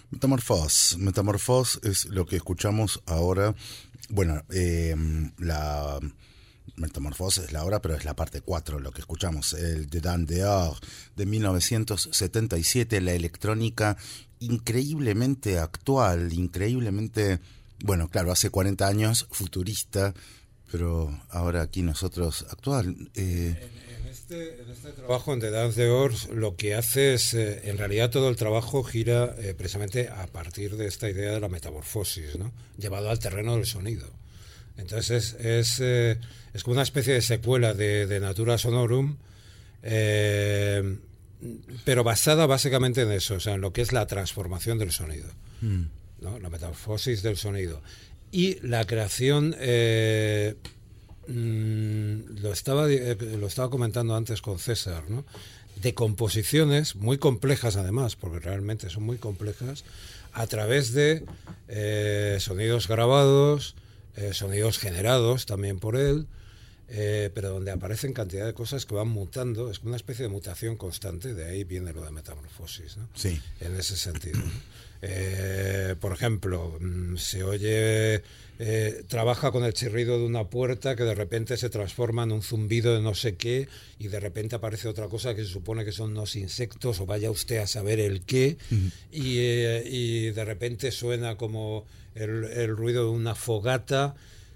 Metamorphose. Metamorphose es lo que escuchamos ahora. Bueno, eh, la Metamorphose es la obra, pero es la parte cuatro, lo que escuchamos, el de Dan Dehors de mil novecientos setenta y siete, la electrónica increíblemente actual, increíblemente, bueno, claro, hace cuarenta años, futurista, pero ahora aquí nosotros actual. Eh, en, en, este, en este trabajo en The Dance Dehors lo que hace es, eh, en realidad todo el trabajo gira eh, precisamente a partir de esta idea de la metamorfosis, ¿no? Llevado al terreno del sonido. Entonces es, es, eh, es como una especie de secuela de, de Natura Sonorum, eh, pero basada básicamente en eso, o sea, en lo que es la transformación del sonido, mm. ¿no? La metamorfosis del sonido. Y la creación, eh, mmm, lo, estaba, eh, lo estaba comentando antes con César, ¿no? De composiciones muy complejas además, porque realmente son muy complejas, a través de eh, sonidos grabados, eh, sonidos generados también por él, eh, pero donde aparecen cantidad de cosas que van mutando, es una especie de mutación constante, de ahí viene lo de metamorfosis, ¿no? Sí. En ese sentido, ¿no? Eh, por ejemplo, se oye, eh, trabaja con el chirrido de una puerta que de repente se transforma en un zumbido de no sé qué, y de repente aparece otra cosa que se supone que son unos insectos, o vaya usted a saber el qué, uh-huh. y, eh, y de repente suena como el, el ruido de una fogata.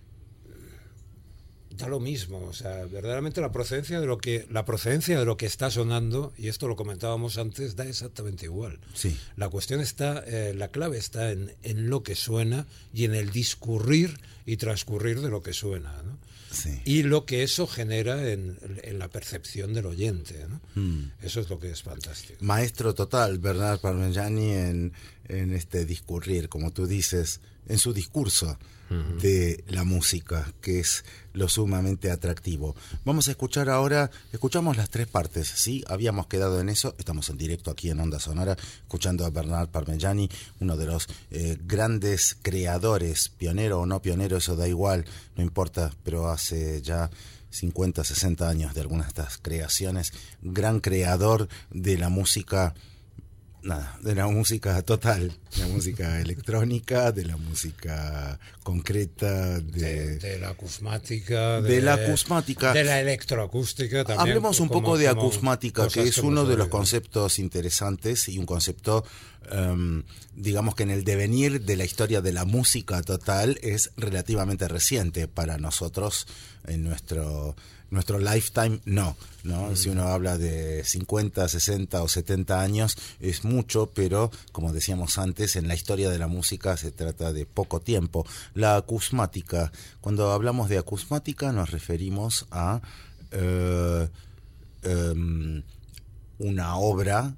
Da lo mismo, o sea, verdaderamente la procedencia de lo que la procedencia de lo que está sonando, y esto lo comentábamos antes, da exactamente igual. Sí. La cuestión está, eh, la clave está en, en lo que suena y en el discurrir y transcurrir de lo que suena, ¿no? Sí. Y lo que eso genera en, en la percepción del oyente, ¿no? Mm. Eso es lo que es fantástico. Maestro total, Bernard Parmigiani, en, en este discurrir, como tú dices, en su discurso uh-huh. de la música, que es lo sumamente atractivo. Vamos a escuchar ahora, escuchamos las tres partes, ¿sí? Habíamos quedado en eso, estamos en directo aquí en Onda Sonora, escuchando a Bernard Parmigiani, uno de los eh, grandes creadores, pionero o no pionero, eso da igual, no importa, pero hace ya cincuenta, sesenta años de algunas de estas creaciones, gran creador de la música. Nada, de la música total, de la música electrónica, de la música concreta, de, de, de la acusmática, de, de la acusmática, de la electroacústica también. Hablemos un como, poco de como acusmática, que es uno de los conceptos interesantes y un concepto, um, digamos que en el devenir de la historia de la música total es relativamente reciente para nosotros en nuestro nuestro lifetime, no, ¿no? Mm. Si uno habla de cincuenta, sesenta o setenta años, es mucho, pero como decíamos antes, en la historia de la música se trata de poco tiempo. La acusmática, cuando hablamos de acusmática nos referimos a uh, um, una obra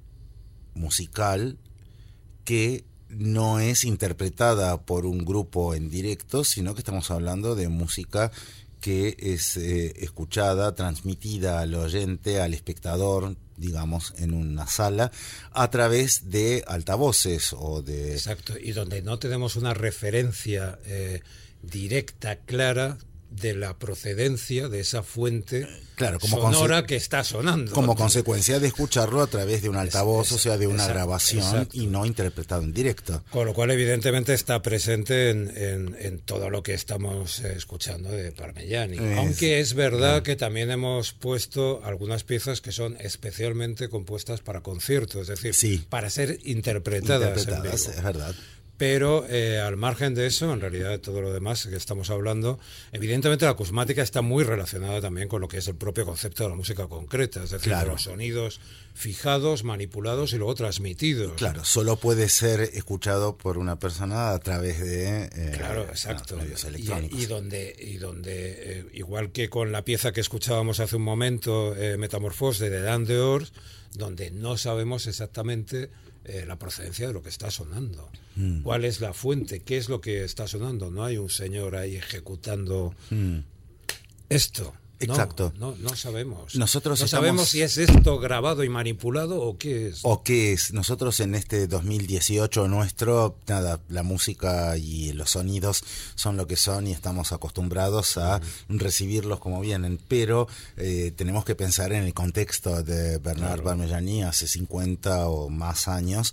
musical que no es interpretada por un grupo en directo, sino que estamos hablando de música que es eh, escuchada, transmitida al oyente, al espectador, digamos, en una sala, a través de altavoces o de... Exacto, y donde no tenemos una referencia eh, directa, clara, de la procedencia de esa fuente claro, como sonora que está sonando. Como consecuencia de escucharlo a través de un altavoz, es, es, o sea, de una exacto, grabación exacto. Y no interpretado en directo. Con lo cual, evidentemente, está presente en, en, en todo lo que estamos eh, escuchando de Parmigiani. Es, Aunque es verdad no. que también hemos puesto algunas piezas que son especialmente compuestas para conciertos, es decir, sí. para ser interpretadas, interpretadas en vivo. Es verdad. Pero eh, al margen de eso, en realidad todo lo demás que estamos hablando, evidentemente la acusmática está muy relacionada también con lo que es el propio concepto de la música concreta, es decir, claro. los sonidos fijados, manipulados y luego transmitidos. Claro, solo puede ser escuchado por una persona a través de eh, claro, exacto. No, medios electrónicos. Y, y donde, y donde eh, igual que con la pieza que escuchábamos hace un momento, eh, Metamorphose de The Dance Dehors, donde no sabemos exactamente Eh, la procedencia de lo que está sonando. Mm. ¿Cuál es la fuente? ¿Qué es lo que está sonando? No hay un señor ahí ejecutando mm. esto. Exacto. No, no, no sabemos. Nosotros no estamos... sabemos si es esto grabado y manipulado o qué es. ¿O qué es? Nosotros en este dos mil dieciocho nuestro, nada, la música y los sonidos son lo que son y estamos acostumbrados a mm. recibirlos como vienen, pero eh, tenemos que pensar en el contexto de Bernard claro. Parmigiani hace cincuenta o más años,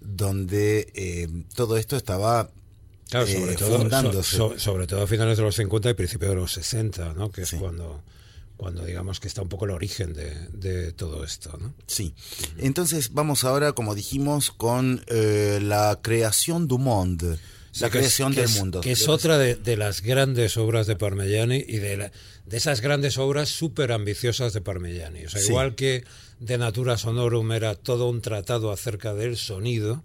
donde eh, todo esto estaba... Claro, sobre, eh, todo, so, so, sobre todo a finales de los cincuenta y principios de los sesenta, ¿no? Que es sí. cuando, cuando digamos que está un poco el origen de, de todo esto, ¿no? Sí. Entonces vamos ahora, como dijimos, con eh, la creación du monde, sí, la creación es, del es, mundo. Que es otra de, de las grandes obras de Parmigiani y de, la, de esas grandes obras súper ambiciosas de Parmigiani. O sea, sí. igual que De Natura Sonorum era todo un tratado acerca del sonido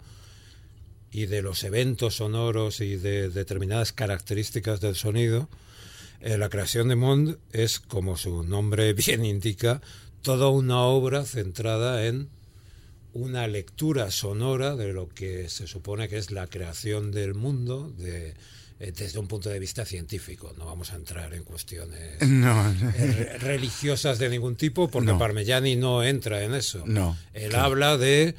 y de los eventos sonoros y de determinadas características del sonido, eh, la creación de Monde es, como su nombre bien indica, toda una obra centrada en una lectura sonora de lo que se supone que es la creación del mundo de, eh, desde un punto de vista científico. No vamos a entrar en cuestiones no, no. Eh, religiosas de ningún tipo, porque no. Parmigiani no entra en eso. No, Él claro. habla de...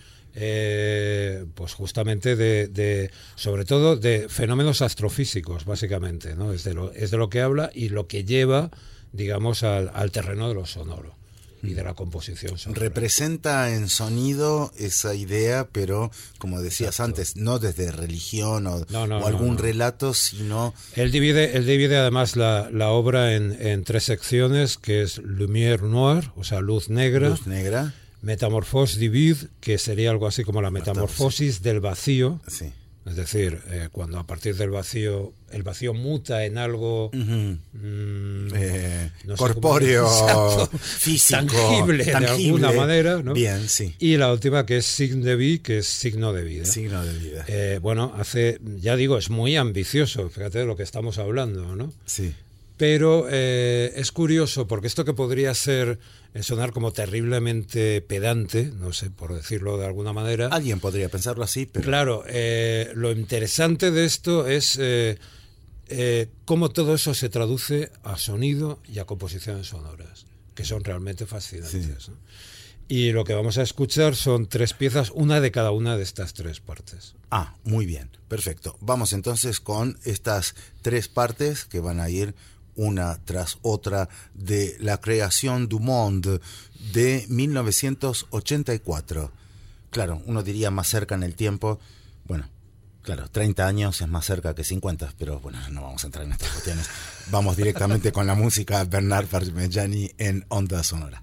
Eh, pues justamente de, de sobre todo de fenómenos astrofísicos, básicamente, ¿no? Es de lo, es de lo que habla y lo que lleva, digamos, al, al terreno de lo sonoro y de la composición sonora. Representa en sonido esa idea, pero como decías Exacto. antes, no desde religión o, no, no, o algún no, no. relato, sino... Él divide, él divide además la, la obra en, en tres secciones, que es Lumière Noire, o sea, luz negra. Luz negra. Metamorphose du vide, que sería algo así como la metamorfosis del vacío. Sí. Es decir, eh, cuando a partir del vacío, el vacío muta en algo uh-huh. mmm, eh, no corpóreo, sé físico, tangible, tangible de alguna manera, ¿no? Bien, sí. Y la última que es signe de vie, que es signo de vida. Signo de vida. Eh, bueno, hace, ya digo, es muy ambicioso, fíjate de lo que estamos hablando, ¿no? Sí. Pero eh, es curioso, porque esto que podría ser eh, sonar como terriblemente pedante, no sé, por decirlo de alguna manera. Alguien podría pensarlo así, pero... Claro, eh, lo interesante de esto es eh, eh, cómo todo eso se traduce a sonido y a composiciones sonoras, que son realmente fascinantes, sí. ¿no? Y lo que vamos a escuchar son tres piezas, una de cada una de estas tres partes. Ah, muy bien, perfecto. Vamos entonces con estas tres partes que van a ir una tras otra de La creación du monde de mil novecientos ochenta y cuatro. Claro, uno diría más cerca en el tiempo, bueno, claro, treinta años es más cerca que cincuenta, pero bueno, no vamos a entrar en estas cuestiones. Vamos directamente con la música Bernard Parmigiani en Onda Sonora.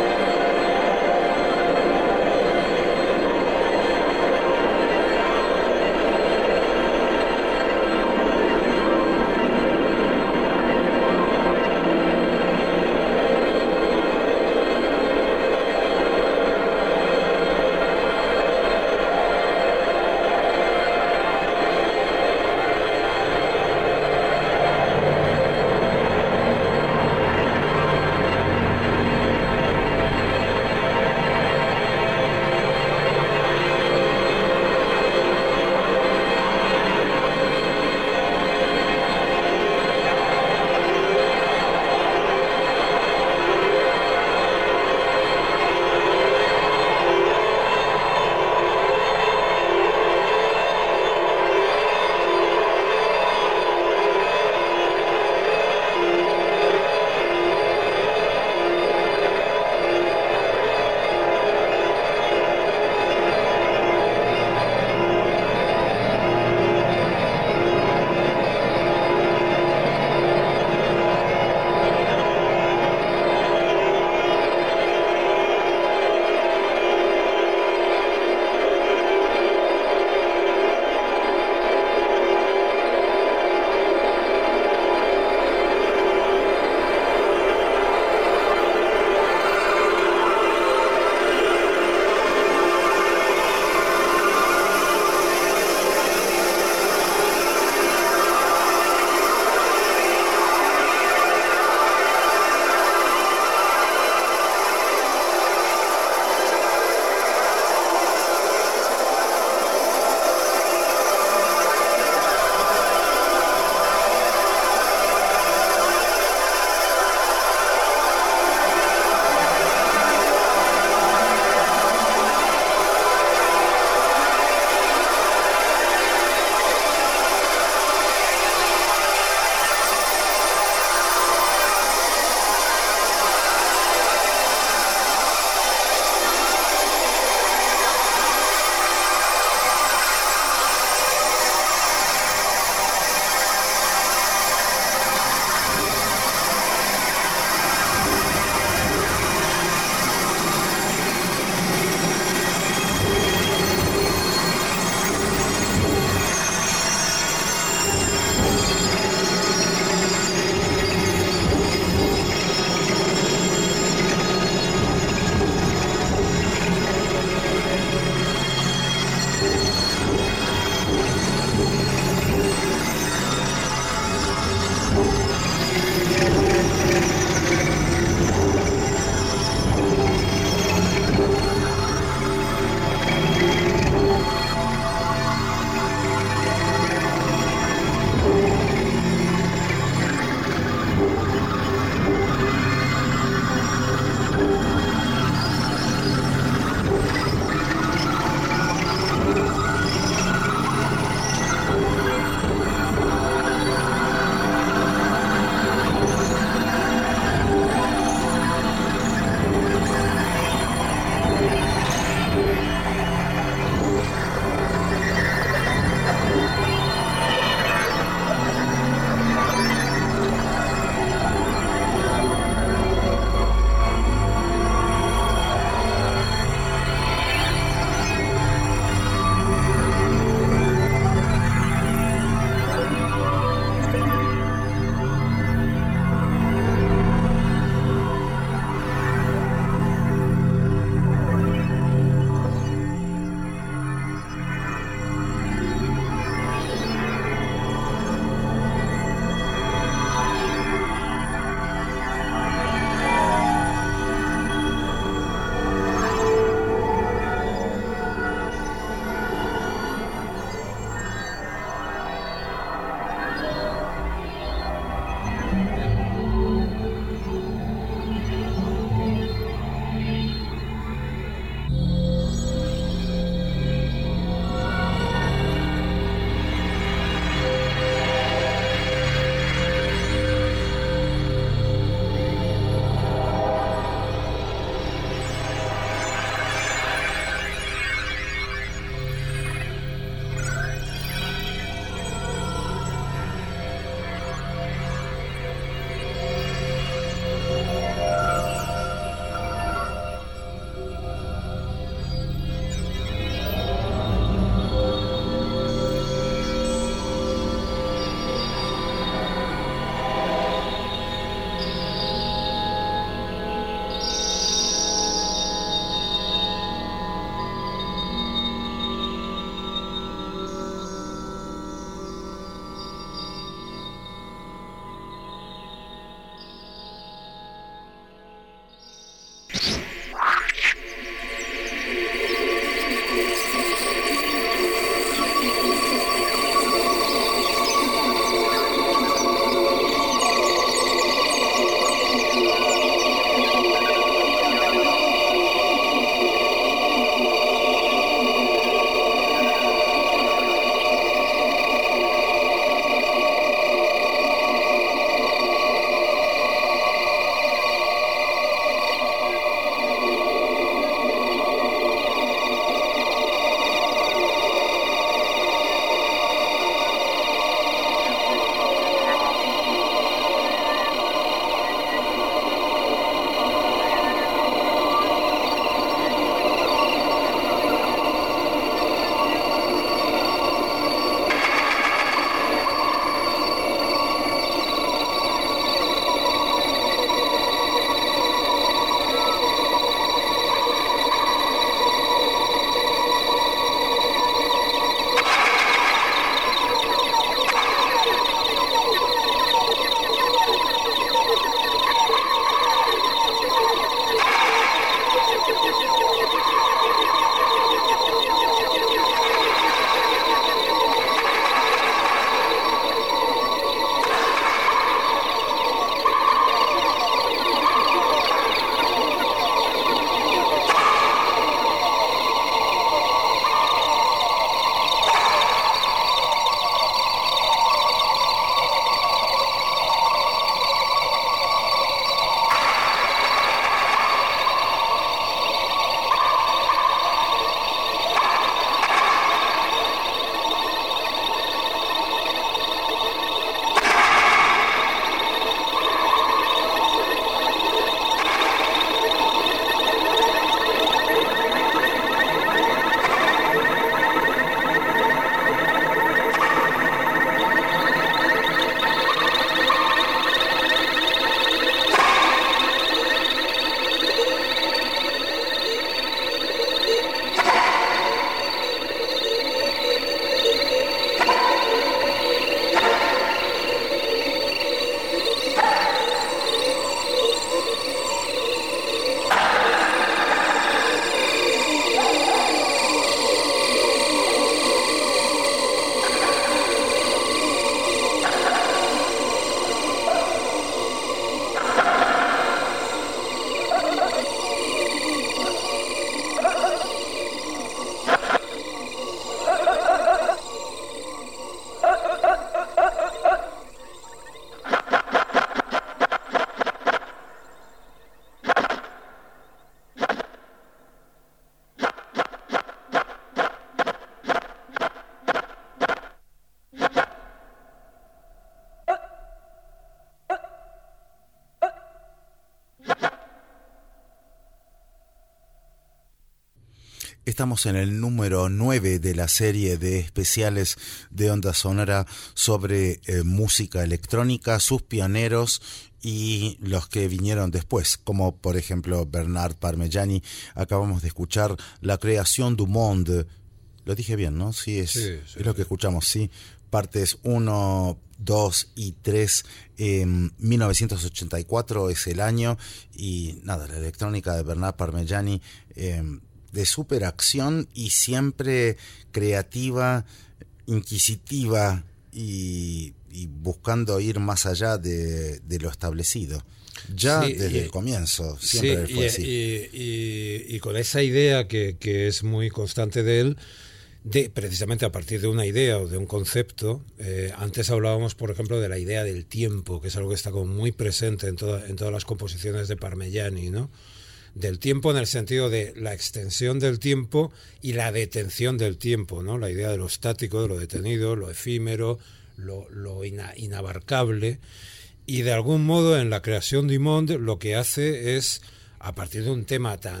Estamos en el número nueve de la serie de especiales de Onda Sonora sobre eh, música electrónica, sus pioneros y los que vinieron después, como por ejemplo Bernard Parmigiani. Acabamos de escuchar La Création du Monde. Lo dije bien, ¿no? Sí, es, sí, sí, es lo que escuchamos, sí. Partes uno, dos y tres. En mil novecientos ochenta y cuatro es el año. Y nada, la electrónica de Bernard Parmigiani, eh, de superacción y siempre creativa, inquisitiva y, y buscando ir más allá de, de lo establecido. Ya sí, desde y, el comienzo siempre sí, fue y, así. Y, y, y con esa idea que, que es muy constante de él, de precisamente a partir de una idea o de un concepto. Eh, antes hablábamos, por ejemplo, de la idea del tiempo, que es algo que está como muy presente en, toda, en todas las composiciones de Parmigiani, ¿no? Del tiempo en el sentido de la extensión del tiempo y la detención del tiempo, ¿no? La idea de lo estático, de lo detenido, lo efímero, lo, lo ina, inabarcable. Y de algún modo en la creación du monde lo que hace es, a partir de un tema tan,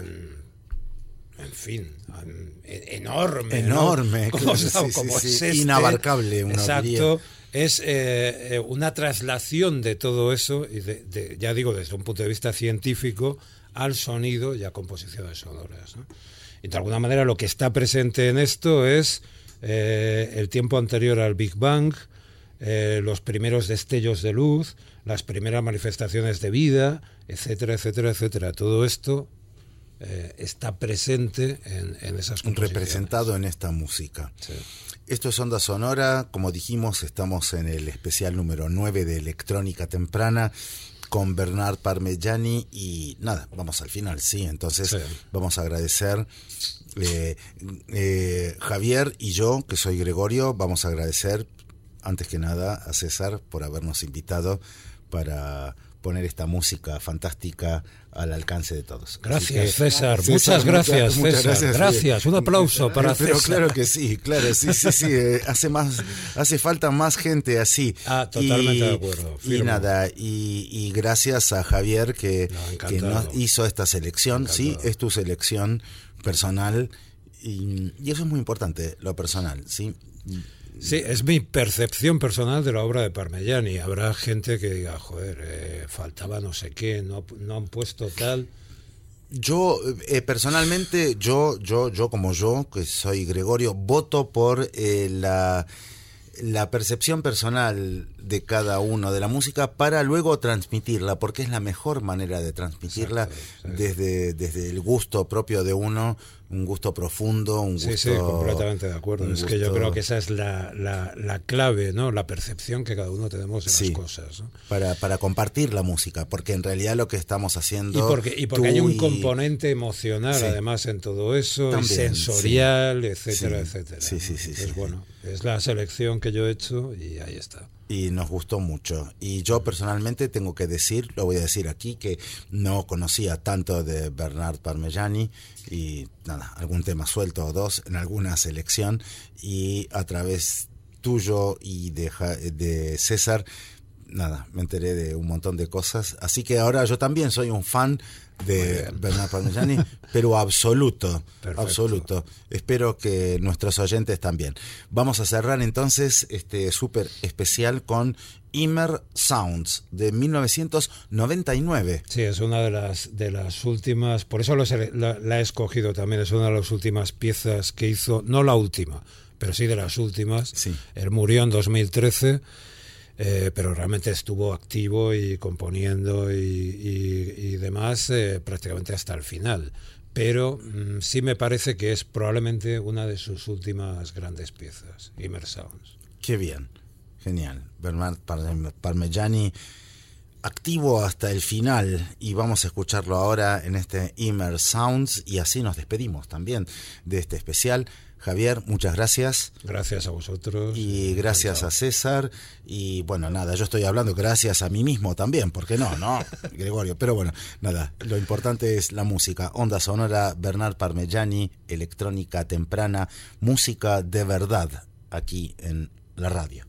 en fin, enorme, enorme, ¿no? Claro, como, sí, como sí, es sí. este, inabarcable, una exacto, habilidad. Es eh, una traslación de todo eso, y de, de, ya digo, desde un punto de vista científico, al sonido y a composiciones sonoras, ¿no? Y de alguna manera lo que está presente en esto es eh, el tiempo anterior al Big Bang, eh, los primeros destellos de luz, las primeras manifestaciones de vida, etcétera, etcétera, etcétera. Todo esto eh, está presente en, en esas composiciones. Representado en esta música. Sí. Esto es Onda Sonora, como dijimos, estamos en el especial número nueve de Electrónica Temprana con Bernard Parmigiani y nada, vamos al final, sí, entonces sí. Vamos a agradecer eh, eh, Javier y yo, que soy Gregorio, vamos a agradecer antes que nada a César por habernos invitado para poner esta música fantástica al alcance de todos. Gracias, que, César. César. Muchas gracias, muchas, César. Muchas gracias. Gracias. Un aplauso para Pero César. Claro que sí, claro, sí, sí, sí. Eh, hace más, hace falta más gente así. Ah, totalmente y, de acuerdo. Firmo. Y nada, y, y gracias a Javier que, no, que nos hizo esta selección. Encantado. Sí, es tu selección personal y, y eso es muy importante, lo personal, sí. Sí, es mi percepción personal de la obra de Parmigiani. Habrá gente que diga, joder, eh, faltaba no sé qué, no, no han puesto tal. Yo, eh, personalmente, yo, yo, yo como yo, que soy Gregorio, voto por eh, la, la percepción personal de cada uno de la música para luego transmitirla, porque es la mejor manera de transmitirla. Exacto, exacto. desde, desde el gusto propio de uno, un gusto profundo, un gusto... Sí, sí, completamente de acuerdo. Es gusto... que yo creo que esa es la, la, la clave, ¿no? La percepción que cada uno tenemos de sí, las cosas, ¿no? Para, para compartir la música, porque en realidad lo que estamos haciendo... Y porque, y porque hay un y... componente emocional, sí. además, en todo eso, también, sensorial, sí. etcétera, sí. etcétera. Sí, sí, sí. Entonces, sí. bueno, es la selección que yo he hecho y ahí está. Y nos gustó mucho. Y yo personalmente tengo que decir, lo voy a decir aquí, que no conocía tanto de Bernard Parmigiani y nada, algún tema suelto o dos en alguna selección y a través tuyo y de, de César, nada, me enteré de un montón de cosas. Así que ahora yo también soy un fan de Bernard Parmigiani, pero absoluto, Perfecto. absoluto. Espero que nuestros oyentes también. Vamos a cerrar entonces este súper especial con Immer Sounds de mil novecientos noventa y nueve. Sí, es una de las de las últimas, por eso lo, la, la he escogido también, es una de las últimas piezas que hizo, no la última, pero sí de las últimas. Sí. Él murió en dos mil trece. Eh, pero realmente estuvo activo y componiendo y, y, y demás eh, prácticamente hasta el final. Pero mmm, sí me parece que es probablemente una de sus últimas grandes piezas, Immer Sounds. Qué bien, genial. Bernard Parmigiani activo hasta el final y vamos a escucharlo ahora en este Immer Sounds y así nos despedimos también de este especial. Javier, muchas gracias. Gracias a vosotros. Y gracias a César. Y bueno, nada, yo estoy hablando gracias a mí mismo también, porque no, no, Gregorio. Pero bueno, nada, lo importante es la música. Onda Sonora, Bernard Parmigiani, electrónica temprana, música de verdad aquí en la radio.